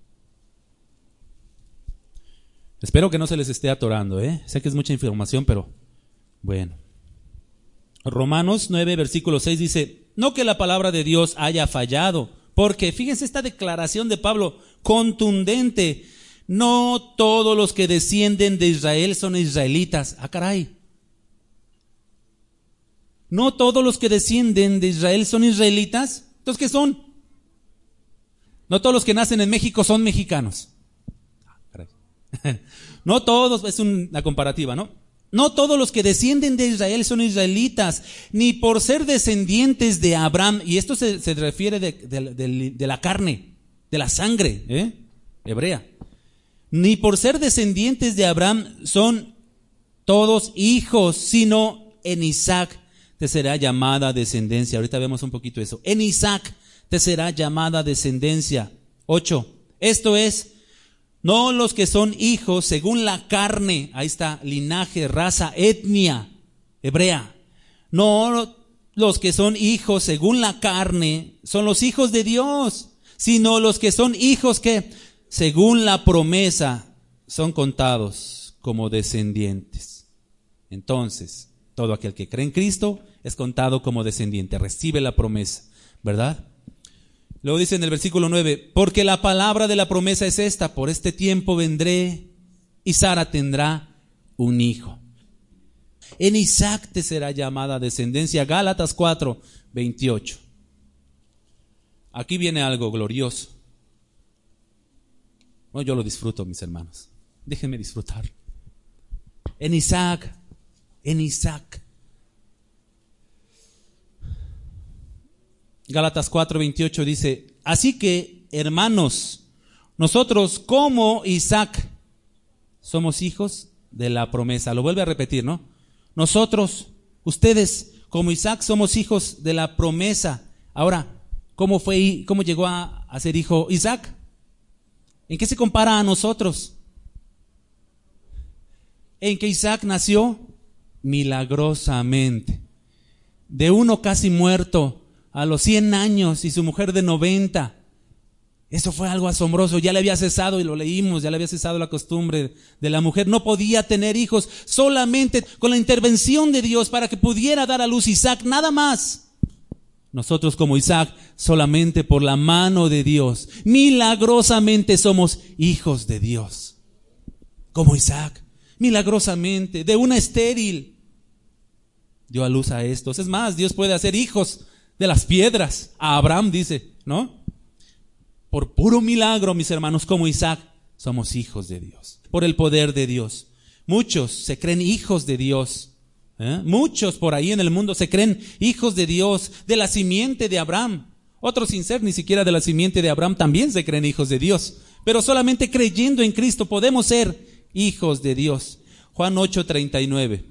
Espero que no se les esté atorando, Sé que es mucha información, pero bueno. Romanos 9, versículo 6 dice, no que la palabra de Dios haya fallado, porque fíjense esta declaración de Pablo, contundente, no todos los que descienden de Israel son israelitas. Ah, caray. No todos los que descienden de Israel son israelitas. Entonces, ¿qué son? No todos los que nacen en México son mexicanos. Ah, caray. No todos, es una comparativa, ¿no? No todos los que descienden de Israel son israelitas, ni por ser descendientes de Abraham, y esto se refiere de la carne, de la sangre, hebrea. Ni por ser descendientes de Abraham son todos hijos, sino en Isaac te será llamada descendencia. Ahorita vemos un poquito eso. En Isaac te será llamada descendencia. 8. Esto es, no los que son hijos según la carne, ahí está, linaje, raza, etnia hebrea. No los que son hijos según la carne son los hijos de Dios, sino los que son hijos que según la promesa son contados como descendientes. Entonces, todo aquel que cree en Cristo es contado como descendiente, recibe la promesa, ¿verdad? Luego dice en el versículo 9, porque la palabra de la promesa es esta, por este tiempo vendré y Sara tendrá un hijo. En Isaac te será llamada descendencia. Gálatas 4, 28. Aquí viene algo glorioso. Bueno, yo lo disfruto, mis hermanos. Déjenme disfrutar. En Isaac. Gálatas 4:28 dice, así que, hermanos, nosotros como Isaac somos hijos de la promesa. Lo vuelve a repetir, ¿no? Nosotros, ustedes como Isaac somos hijos de la promesa. Ahora, ¿cómo llegó a ser hijo Isaac? ¿En qué se compara a nosotros? En que Isaac nació milagrosamente, de uno casi muerto a los 100 años y su mujer de 90. Eso fue algo asombroso. Ya le había cesado, y lo leímos, ya le había cesado la costumbre de la mujer. No podía tener hijos, solamente con la intervención de Dios para que pudiera dar a luz Isaac, nada más. Nosotros como Isaac, solamente por la mano de Dios, milagrosamente somos hijos de Dios. Como Isaac, milagrosamente, de una estéril, dio a luz a estos. Es más, Dios puede hacer hijos de las piedras. A Abraham dice, ¿no? Por puro milagro, mis hermanos, como Isaac, somos hijos de Dios. Por el poder de Dios. Muchos se creen hijos de Dios. Muchos por ahí en el mundo se creen hijos de Dios, de la simiente de Abraham. Otros sin ser ni siquiera de la simiente de Abraham también se creen hijos de Dios. Pero solamente creyendo en Cristo podemos ser hijos de Dios. Juan 8:39.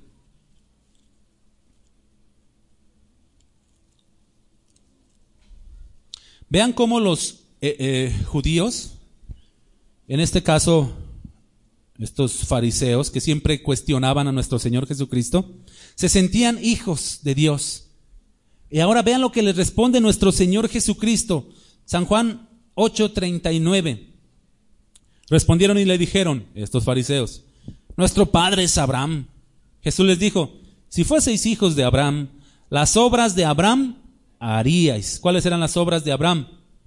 Vean cómo los judíos, en este caso estos fariseos que siempre cuestionaban a nuestro Señor Jesucristo, se sentían hijos de Dios. Y ahora vean lo que les responde nuestro Señor Jesucristo. San Juan 8:39. Respondieron y le dijeron, estos fariseos, nuestro padre es Abraham. Jesús les dijo, si fueseis hijos de Abraham, las obras de Abraham haríais. ¿Cuáles eran las obras de Abraham?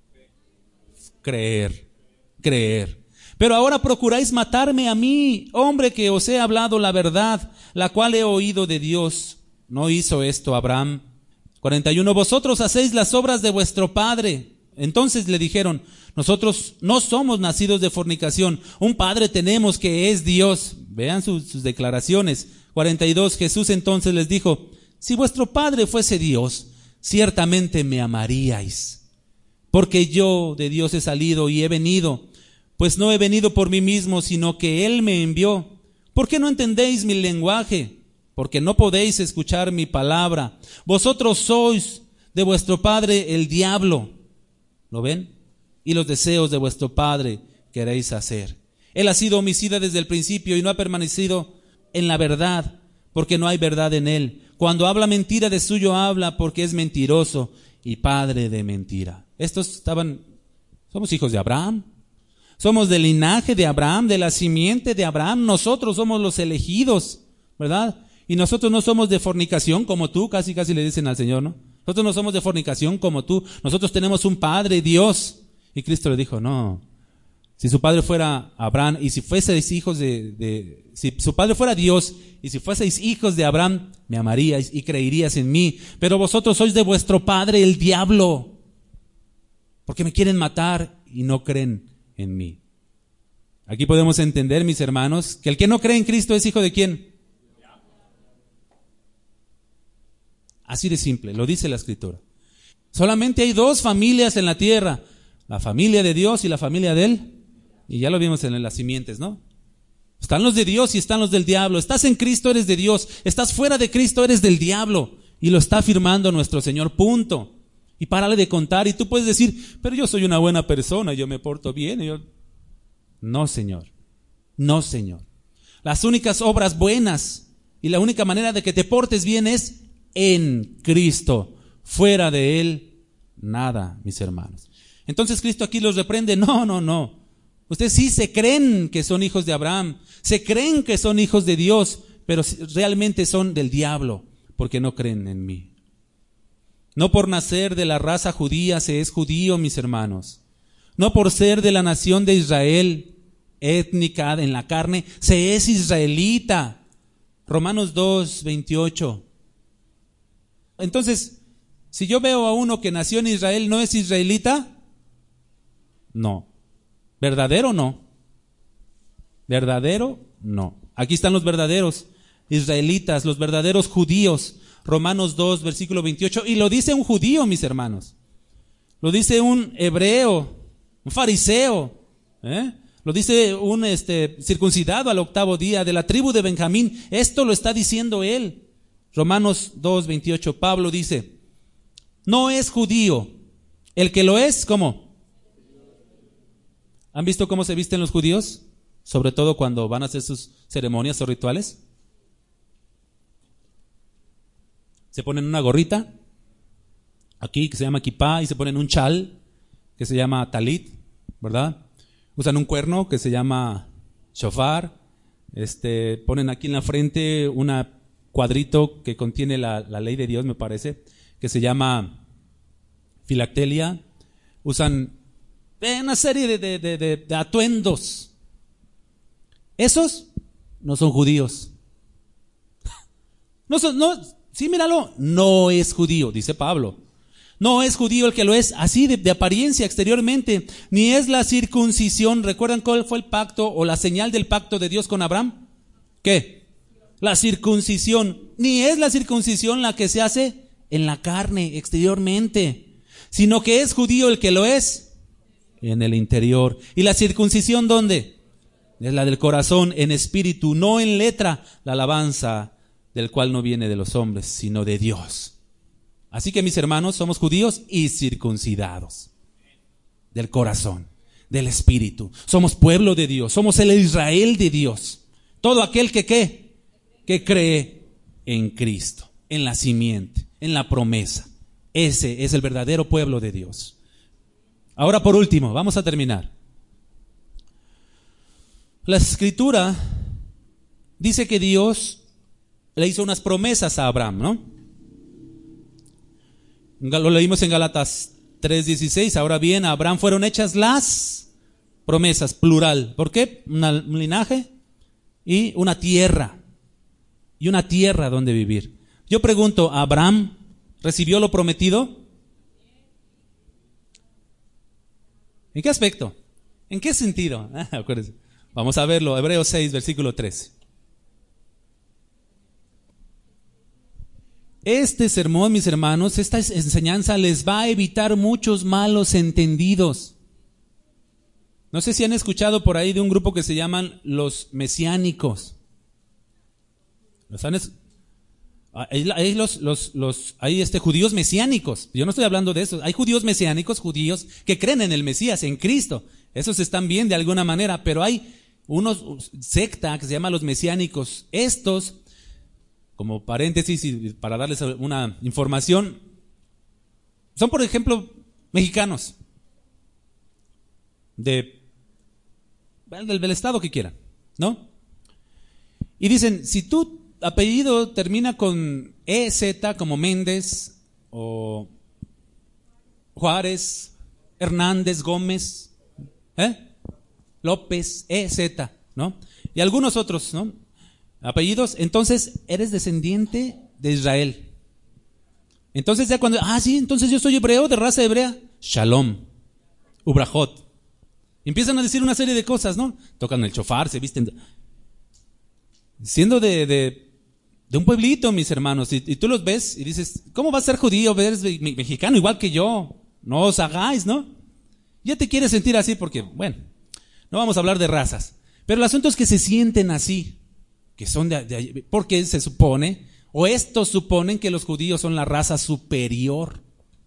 Creer. Pero ahora procuráis matarme a mí, hombre que os he hablado la verdad, la cual he oído de Dios. ¿No hizo esto Abraham? 41. Vosotros hacéis las obras de vuestro padre. Entonces le dijeron, nosotros no somos nacidos de fornicación, un padre tenemos que es Dios. Vean sus declaraciones. 42. Jesús entonces les dijo, si vuestro padre fuese Dios, ciertamente me amaríais, porque yo de Dios he salido y he venido, pues no he venido por mí mismo, sino que Él me envió. ¿Por qué no entendéis mi lenguaje? Porque no podéis escuchar mi palabra. Vosotros sois de vuestro padre el diablo. ¿Lo ven? Y los deseos de vuestro padre queréis hacer. Él ha sido homicida desde el principio y no ha permanecido en la verdad, porque no hay verdad en él. Cuando habla mentira, de suyo habla, porque es mentiroso y padre de mentira. Somos hijos de Abraham. Somos del linaje de Abraham, de la simiente de Abraham. Nosotros somos los elegidos, ¿verdad? Y nosotros no somos de fornicación como tú, casi le dicen al Señor, ¿no? Nosotros no somos de fornicación como tú. Nosotros tenemos un Padre, Dios. Y Cristo le dijo, no. Si su padre fuera Abraham y si fueseis hijos si su padre fuera Dios y si fueseis hijos de Abraham, me amaríais y creerías en mí. Pero vosotros sois de vuestro padre el diablo, porque me quieren matar y no creen en mí. Aquí podemos entender, mis hermanos, que el que no cree en Cristo es hijo de ¿quién? Así de simple, lo dice la Escritura. Solamente hay dos familias en la tierra, la familia de Dios y la familia de Él. Y ya lo vimos en las simientes, ¿no? Están los de Dios y están los del diablo. Estás en Cristo, eres de Dios. Estás fuera de Cristo, eres del diablo. Y lo está afirmando nuestro Señor, punto. Y párale de contar. Y tú puedes decir, pero yo soy una buena persona, yo me porto bien. No, Señor. No, Señor. Las únicas obras buenas y la única manera de que te portes bien es en Cristo. Fuera de Él, nada, mis hermanos. Entonces Cristo aquí los reprende. No. Ustedes sí se creen que son hijos de Abraham, se creen que son hijos de Dios, pero realmente son del diablo, porque no creen en mí. No por nacer de la raza judía se es judío, mis hermanos. No por ser de la nación de Israel, étnica, en la carne, se es israelita. Romanos 2:28. Entonces, si yo veo a uno que nació en Israel, ¿no es israelita? No. ¿Verdadero? No. ¿Verdadero? No. Aquí están los verdaderos israelitas, los verdaderos judíos. Romanos 2, versículo 28. Y lo dice un judío, mis hermanos. Lo dice un hebreo, un fariseo. Lo dice un circuncidado al 8º día de la tribu de Benjamín. Esto lo está diciendo él. Romanos 2, 28. Pablo dice, no es judío. El que lo es, ¿cómo? ¿Han visto cómo se visten los judíos? Sobre todo cuando van a hacer sus ceremonias o rituales. Se ponen una gorrita, aquí que se llama kipá, y se ponen un chal, que se llama talit, ¿verdad? Usan un cuerno que se llama shofar, ponen aquí en la frente un cuadrito que contiene la ley de Dios, me parece, que se llama filactelia. Usan una serie de atuendos. Esos no son judíos. Sí, míralo, no es judío, dice Pablo. No es judío el que lo es así de apariencia exteriormente, ni es la circuncisión. ¿Recuerdan cuál fue el pacto o la señal del pacto de Dios con Abraham? ¿Qué? La circuncisión. Ni es la circuncisión la que se hace en la carne exteriormente, sino que es judío el que lo es en el interior. ¿Y la circuncisión dónde? Es la del corazón, en espíritu, no en letra, la alabanza del cual no viene de los hombres, sino de Dios. Así que, mis hermanos, somos judíos y circuncidados del corazón, del espíritu. Somos pueblo de Dios, somos el Israel de Dios. Todo aquel que cree en Cristo, en la simiente, en la promesa. Ese es el verdadero pueblo de Dios. Ahora, por último, vamos a terminar. La Escritura dice que Dios le hizo unas promesas a Abraham, ¿no? Lo leímos en Gálatas 3:16. Ahora bien, a Abraham fueron hechas las promesas, plural. ¿Por qué? Un linaje y una tierra. Y una tierra donde vivir. Yo pregunto, ¿Abraham recibió lo prometido? ¿En qué aspecto? ¿En qué sentido? Acuérdense. Vamos a verlo, Hebreos 6, versículo 13. Este sermón, mis hermanos, esta enseñanza les va a evitar muchos malos entendidos. No sé si han escuchado por ahí de un grupo que se llaman los mesiánicos. Hay judíos mesiánicos. Yo no estoy hablando de eso. Hay judíos mesiánicos, judíos que creen en el Mesías, en Cristo. Esos están bien de alguna manera, pero hay unos secta que se llama los mesiánicos. Estos, como paréntesis y para darles una información, son por ejemplo mexicanos del estado que quieran, ¿no? Y dicen, si tu apellido termina con EZ, como Méndez o Juárez, Hernández, Gómez, López, EZ, ¿no? Y algunos otros, ¿no? Apellidos, entonces eres descendiente de Israel. Entonces ya cuando, sí, entonces yo soy hebreo, de raza hebrea, Shalom, Ubrajot. Empiezan a decir una serie de cosas, ¿no? Tocan el shofar, se visten, siendo de un pueblito, mis hermanos, y tú los ves y dices, ¿cómo vas a ser judío? Eres mexicano igual que yo, no os hagáis, ¿no? Ya te quieres sentir así porque, bueno, no vamos a hablar de razas, pero el asunto es que se sienten así, que son de porque se supone, o estos suponen que los judíos son la raza superior.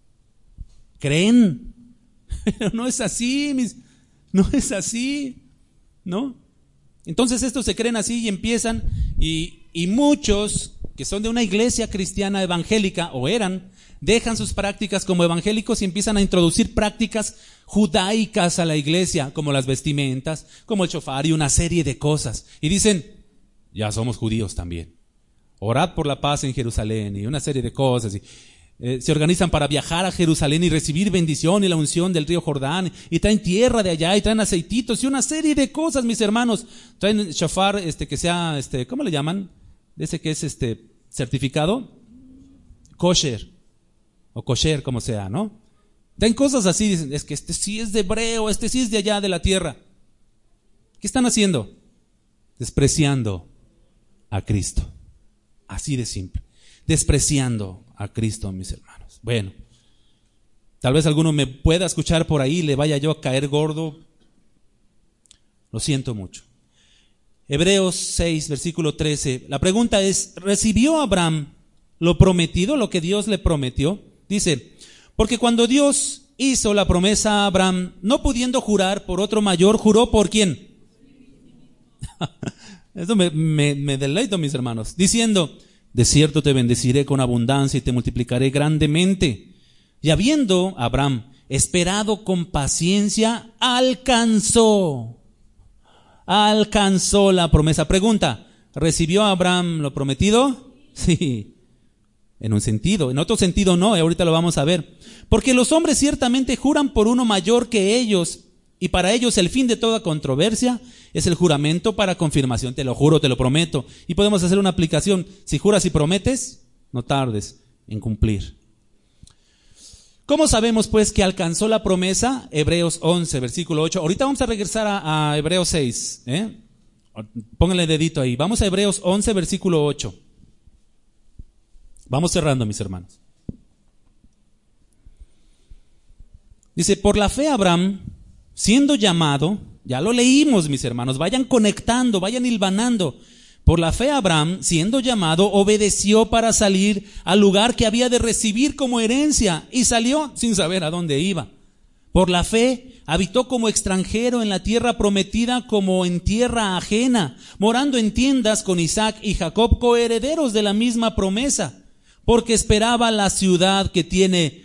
¿Creen? Pero no es así, no es así, ¿no? Entonces estos se creen así y empiezan, y muchos que son de una iglesia cristiana evangélica, o eran, dejan sus prácticas como evangélicos y empiezan a introducir prácticas judaicas a la iglesia, como las vestimentas, como el shofar y una serie de cosas. Y dicen, ya somos judíos también. Orad por la paz en Jerusalén y una serie de cosas. Y se organizan para viajar a Jerusalén y recibir bendición y la unción del río Jordán, y traen tierra de allá y traen aceititos y una serie de cosas, mis hermanos. Traen shofar que sea ¿cómo le llaman? Ese que es certificado kosher o kosher, como sea, ¿no? Traen cosas así, dicen, es que este sí es de hebreo, este sí es de allá de la tierra. ¿Qué están haciendo? Despreciando a Cristo. Así de simple. Despreciando a Cristo, mis hermanos. Bueno, tal vez alguno me pueda escuchar por ahí y le vaya yo a caer gordo. Lo siento mucho. Hebreos 6, versículo 13. La pregunta es, ¿recibió Abraham lo prometido, lo que Dios le prometió? Dice, porque cuando Dios hizo la promesa a Abraham, no pudiendo jurar por otro mayor, ¿juró por quién? Esto me deleito, mis hermanos, diciendo, de cierto te bendeciré con abundancia y te multiplicaré grandemente. Y habiendo Abraham esperado con paciencia, alcanzó la promesa. Pregunta, ¿recibió Abraham lo prometido? Sí, en un sentido. En otro sentido no, y ahorita lo vamos a ver. Porque los hombres ciertamente juran por uno mayor que ellos, y para ellos el fin de toda controversia es el juramento para confirmación. Te lo juro, te lo prometo. Y podemos hacer una aplicación. Si juras y prometes, no tardes en cumplir. ¿Cómo sabemos pues que alcanzó la promesa? Hebreos 11, versículo 8. Ahorita vamos a regresar a Hebreos 6. Pónganle dedito ahí. Vamos a Hebreos 11, versículo 8. Vamos cerrando, mis hermanos. Dice, por la fe Abraham, siendo llamado, ya lo leímos, mis hermanos, vayan conectando, vayan hilvanando. Por la fe Abraham, siendo llamado, obedeció para salir al lugar que había de recibir como herencia, y salió sin saber a dónde iba. Por la fe habitó como extranjero en la tierra prometida, como en tierra ajena, morando en tiendas con Isaac y Jacob, coherederos de la misma promesa, porque esperaba la ciudad que tiene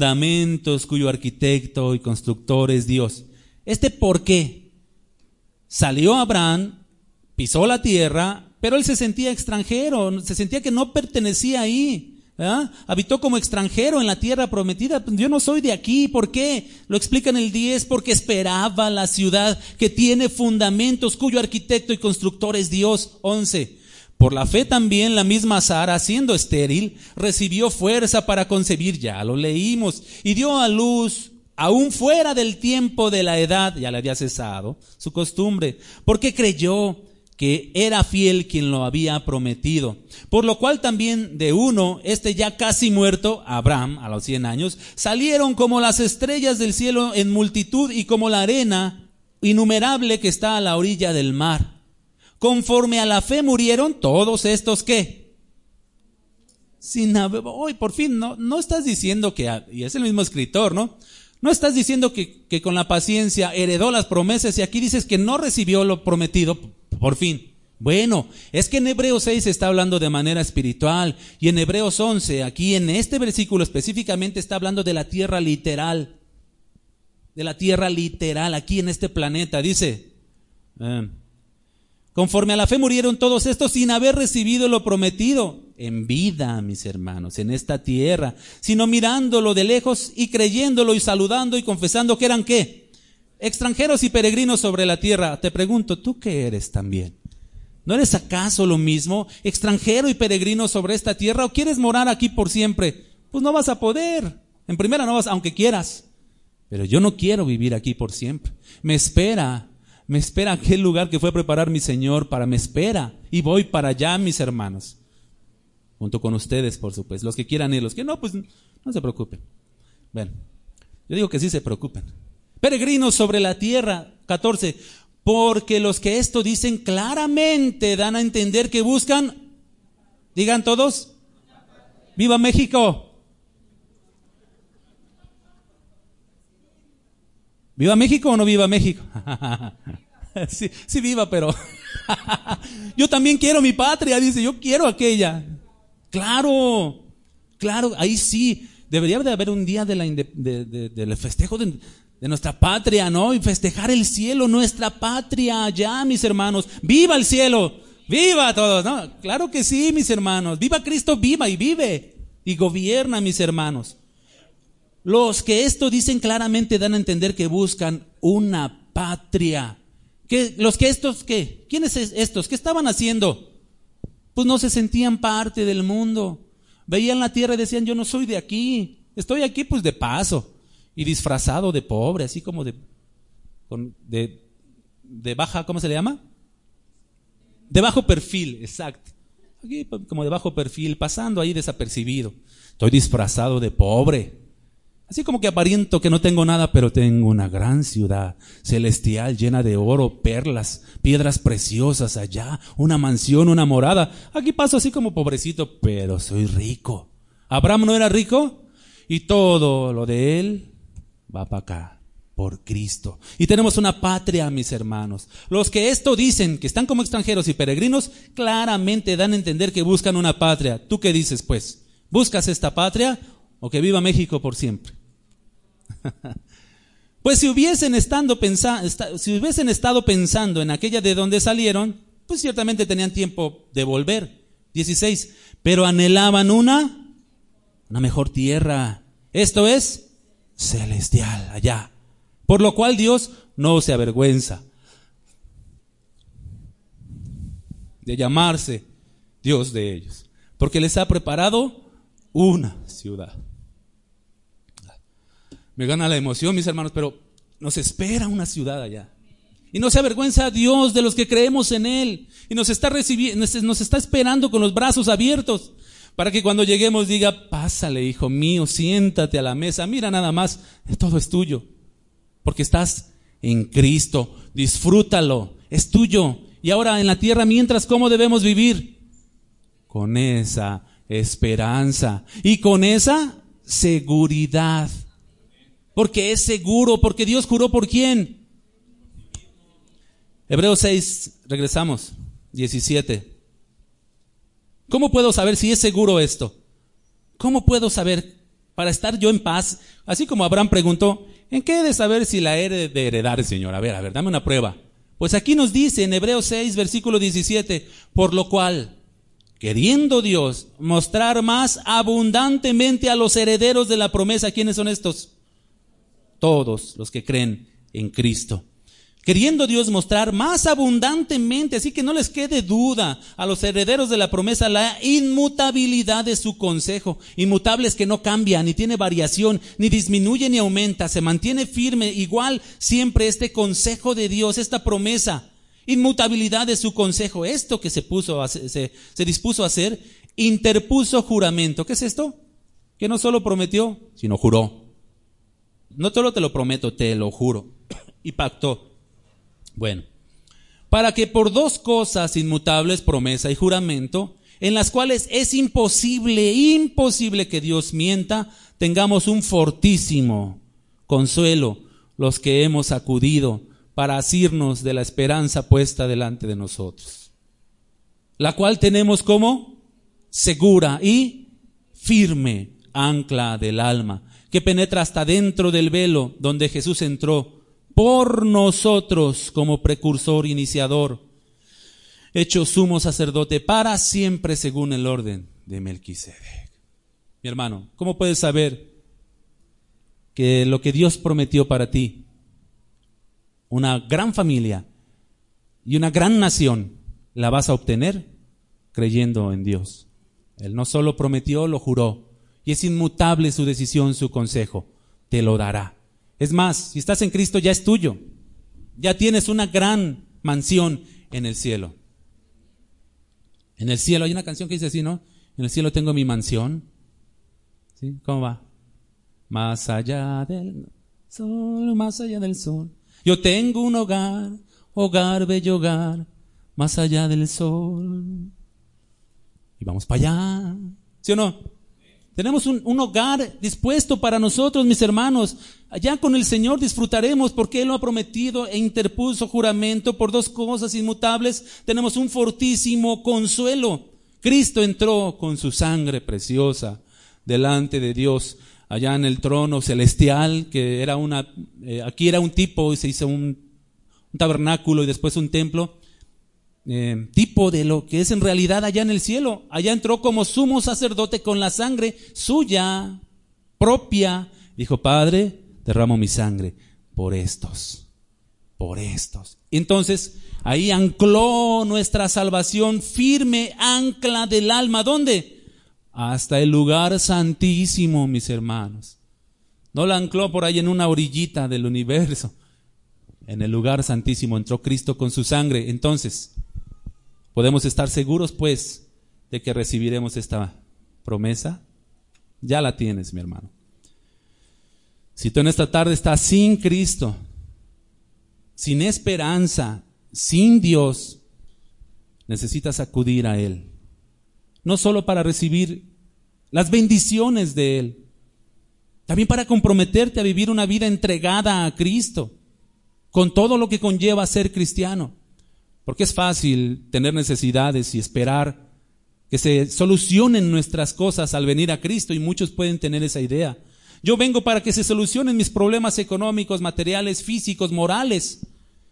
fundamentos, cuyo arquitecto y constructor es Dios. ¿Por qué Salió Abraham, pisó la tierra, pero él se sentía extranjero, se sentía que no pertenecía ahí. ¿verdad? Habitó como extranjero en la tierra prometida. Yo no soy de aquí. ¿Por qué? Lo explica en el 10, porque esperaba la ciudad que tiene fundamentos, cuyo arquitecto y constructor es Dios. 11. Por la fe también la misma Sara, siendo estéril, recibió fuerza para concebir, ya lo leímos, y dio a luz aún fuera del tiempo de la edad, ya le había cesado su costumbre, porque creyó que era fiel quien lo había prometido. Por lo cual también de uno, ya casi muerto, Abraham, a los 100 años, salieron como las estrellas del cielo en multitud y como la arena innumerable que está a la orilla del mar. Conforme a la fe murieron todos estos, ¿qué? Sin haber, hoy por fin, no estás diciendo que, y es el mismo escritor, ¿no? No estás diciendo que con la paciencia heredó las promesas y aquí dices que no recibió lo prometido, por fin. Bueno, es que en Hebreos 6 se está hablando de manera espiritual y en Hebreos 11, aquí en este versículo específicamente está hablando de la tierra literal. De la tierra literal, aquí en este planeta, dice... Conforme a la fe murieron todos estos sin haber recibido lo prometido en vida, mis hermanos, en esta tierra, sino mirándolo de lejos y creyéndolo y saludando y confesando que eran ¿qué? Extranjeros y peregrinos sobre la tierra. Te pregunto, ¿tú qué eres también? ¿No eres acaso lo mismo, extranjero y peregrino sobre esta tierra, o quieres morar aquí por siempre? Pues no vas a poder. En primera no vas, aunque quieras. Pero yo no quiero vivir aquí por siempre. Me espera aquel lugar que fue a preparar mi Señor me espera, y voy para allá, mis hermanos, junto con ustedes, por supuesto, los que quieran ir, los que no, pues no se preocupen. Bueno, yo digo que sí se preocupen. Peregrinos sobre la tierra, 14, porque los que esto dicen claramente dan a entender que buscan, digan todos, ¡viva México! ¿Viva México o no viva México? Sí viva, pero yo también quiero mi patria, dice, yo quiero aquella. Claro, ahí sí, debería de haber un día del festejo de nuestra patria, ¿no? Y festejar el cielo, nuestra patria, ya, mis hermanos. ¡Viva el cielo! ¡Viva todos! ¿No? Claro que sí, mis hermanos. ¡Viva Cristo! ¡Viva y vive! Y gobierna, mis hermanos. Los que esto dicen claramente dan a entender que buscan una patria. ¿Qué? ¿Quiénes estos? ¿Qué estaban haciendo? Pues no se sentían parte del mundo. Veían la tierra y decían, yo no soy de aquí. Estoy aquí pues de paso. Y disfrazado de pobre, así como de baja, ¿cómo se le llama? De bajo perfil, exacto. Aquí como de bajo perfil, pasando ahí desapercibido. Estoy disfrazado de pobre. Así como que aparento que no tengo nada, pero tengo una gran ciudad celestial llena de oro, perlas, piedras preciosas allá, una mansión, una morada. Aquí paso así como pobrecito, pero soy rico. ¿Abraham no era rico? Y todo lo de él va para acá, por Cristo. Y tenemos una patria, mis hermanos. Los que esto dicen, que están como extranjeros y peregrinos, claramente dan a entender que buscan una patria. ¿Tú qué dices, pues? ¿Buscas esta patria o que viva México por siempre? Pues si hubiesen estado pensando en aquella de donde salieron, pues ciertamente tenían tiempo de volver. 16, pero anhelaban una mejor tierra, esto es celestial, allá. Por lo cual Dios no se avergüenza de llamarse Dios de ellos, porque les ha preparado una ciudad. Me gana la emoción, mis hermanos, pero nos espera una ciudad allá. Y no se avergüenza a Dios de los que creemos en Él. Y nos está esperando con los brazos abiertos para que cuando lleguemos diga, pásale, hijo mío, siéntate a la mesa. Mira nada más, todo es tuyo. Porque estás en Cristo. Disfrútalo, es tuyo. Y ahora en la tierra, mientras, ¿cómo debemos vivir? Con esa esperanza y con esa seguridad. Porque es seguro, porque Dios juró por quién. Hebreos 6, regresamos, 17. ¿Cómo puedo saber si es seguro esto? ¿Cómo puedo saber para estar yo en paz? Así como Abraham preguntó, ¿en qué he de saber si la he de heredar, Señor? A ver, dame una prueba. Pues aquí nos dice en Hebreos 6, versículo 17, por lo cual, queriendo Dios mostrar más abundantemente a los herederos de la promesa, ¿quiénes son estos? Todos los que creen en Cristo. Queriendo Dios mostrar más abundantemente, así que no les quede duda a los herederos de la promesa, la inmutabilidad de su consejo. Inmutable es que no cambia, ni tiene variación, ni disminuye ni aumenta, se mantiene firme, igual siempre este consejo de Dios, esta promesa. Inmutabilidad de su consejo, esto que se dispuso a hacer, interpuso juramento. ¿Qué es esto? Que no solo prometió, sino juró. No solo te lo prometo, te lo juro. Y pactó. Bueno, para que por dos cosas inmutables, promesa y juramento, en las cuales es imposible que Dios mienta, tengamos un fortísimo consuelo los que hemos acudido para asirnos de la esperanza puesta delante de nosotros, la cual tenemos como segura y firme ancla del alma, que penetra hasta dentro del velo donde Jesús entró por nosotros como precursor, iniciador, hecho sumo sacerdote para siempre según el orden de Melquisedec. Mi hermano, ¿cómo puedes saber que lo que Dios prometió para ti, una gran familia y una gran nación, la vas a obtener creyendo en Dios? Él no solo prometió, lo juró, y es inmutable su decisión, su consejo, te lo dará. Es más, si estás en Cristo ya es tuyo, ya tienes una gran mansión en el cielo. En el cielo hay una canción que dice así, ¿no? En el cielo tengo mi mansión. ¿Sí? ¿Cómo va? Más allá del sol, más allá del sol. Yo tengo un hogar, bello hogar, más allá del sol. Y vamos para allá. ¿Sí o no? Tenemos un hogar dispuesto para nosotros, mis hermanos. Allá con el Señor disfrutaremos porque Él lo ha prometido e interpuso juramento por dos cosas inmutables. Tenemos un fortísimo consuelo. Cristo entró con su sangre preciosa delante de Dios, allá en el trono celestial, que era aquí era un tipo, y se hizo un tabernáculo y después un templo. Tipo de lo que es en realidad allá en el cielo. Allá entró como sumo sacerdote con la sangre suya propia. Dijo: Padre, derramo mi sangre por estos. Entonces ahí ancló nuestra salvación, firme ancla del alma. ¿Dónde? Hasta el lugar santísimo, mis hermanos. No la ancló por ahí en una orillita del universo. En el lugar santísimo entró Cristo con su sangre. Entonces podemos estar seguros, pues, de que recibiremos esta promesa. Ya la tienes, mi hermano. Si tú en esta tarde estás sin Cristo, sin esperanza, sin Dios, necesitas acudir a Él. No solo para recibir las bendiciones de Él, también para comprometerte a vivir una vida entregada a Cristo, con todo lo que conlleva ser cristiano. Porque es fácil tener necesidades y esperar que se solucionen nuestras cosas al venir a Cristo, y muchos pueden tener esa idea. Yo vengo para que se solucionen mis problemas económicos, materiales, físicos, morales.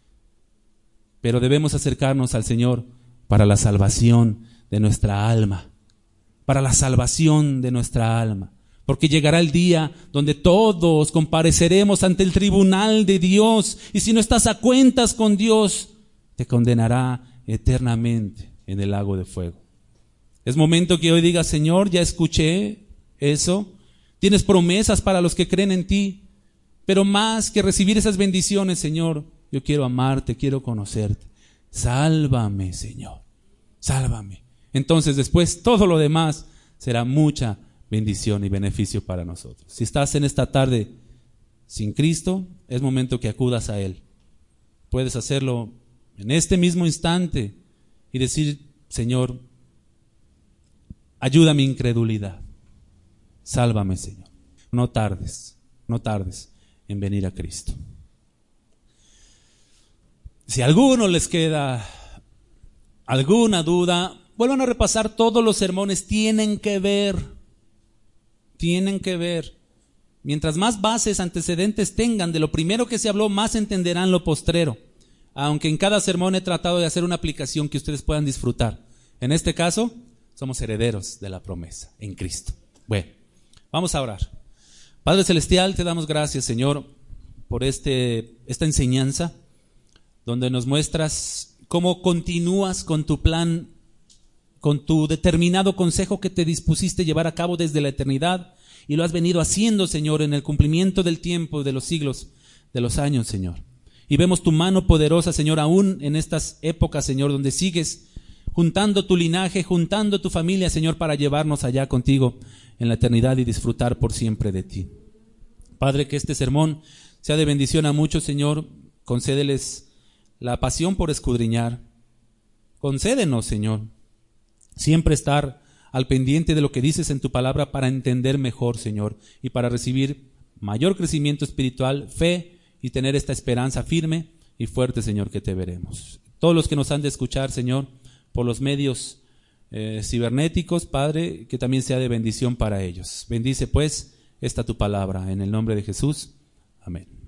Pero debemos acercarnos al Señor para la salvación de nuestra alma. Para la salvación de nuestra alma. Porque llegará el día donde todos compareceremos ante el tribunal de Dios. Y si no estás a cuentas con Dios, te condenará eternamente en el lago de fuego. Es momento que hoy digas: Señor, ya escuché eso. Tienes promesas para los que creen en ti. Pero más que recibir esas bendiciones, Señor, yo quiero amarte, quiero conocerte. Sálvame, Señor. Sálvame. Entonces después todo lo demás será mucha bendición y beneficio para nosotros. Si estás en esta tarde sin Cristo, es momento que acudas a Él. Puedes hacerlo en este mismo instante y decir: Señor, ayuda mi incredulidad. Sálvame, Señor. No tardes en venir a Cristo. Si a alguno les queda alguna duda, vuelvan a repasar todos los sermones. Tienen que ver. Mientras más bases, antecedentes tengan de lo primero que se habló, más entenderán lo postrero. aunque en cada sermón he tratado de hacer una aplicación que ustedes puedan disfrutar. En este caso, somos herederos de la promesa en Cristo. Bueno, vamos a orar. Padre Celestial, te damos gracias, Señor, por esta enseñanza, donde nos muestras cómo continúas con tu plan, con tu determinado consejo que te dispusiste llevar a cabo desde la eternidad, y lo has venido haciendo, Señor, en el cumplimiento del tiempo, de los siglos, de los años, Señor. Y vemos tu mano poderosa, Señor, aún en estas épocas, Señor, donde sigues juntando tu linaje, juntando tu familia, Señor, para llevarnos allá contigo en la eternidad y disfrutar por siempre de ti. Padre, que este sermón sea de bendición a muchos, Señor. Concédeles la pasión por escudriñar. Concédenos, Señor, siempre estar al pendiente de lo que dices en tu palabra para entender mejor, Señor, y para recibir mayor crecimiento espiritual, fe y tener esta esperanza firme y fuerte, Señor, que te veremos. Todos los que nos han de escuchar, Señor, por los medios cibernéticos, Padre, que también sea de bendición para ellos. Bendice, pues, esta tu palabra, en el nombre de Jesús. Amén.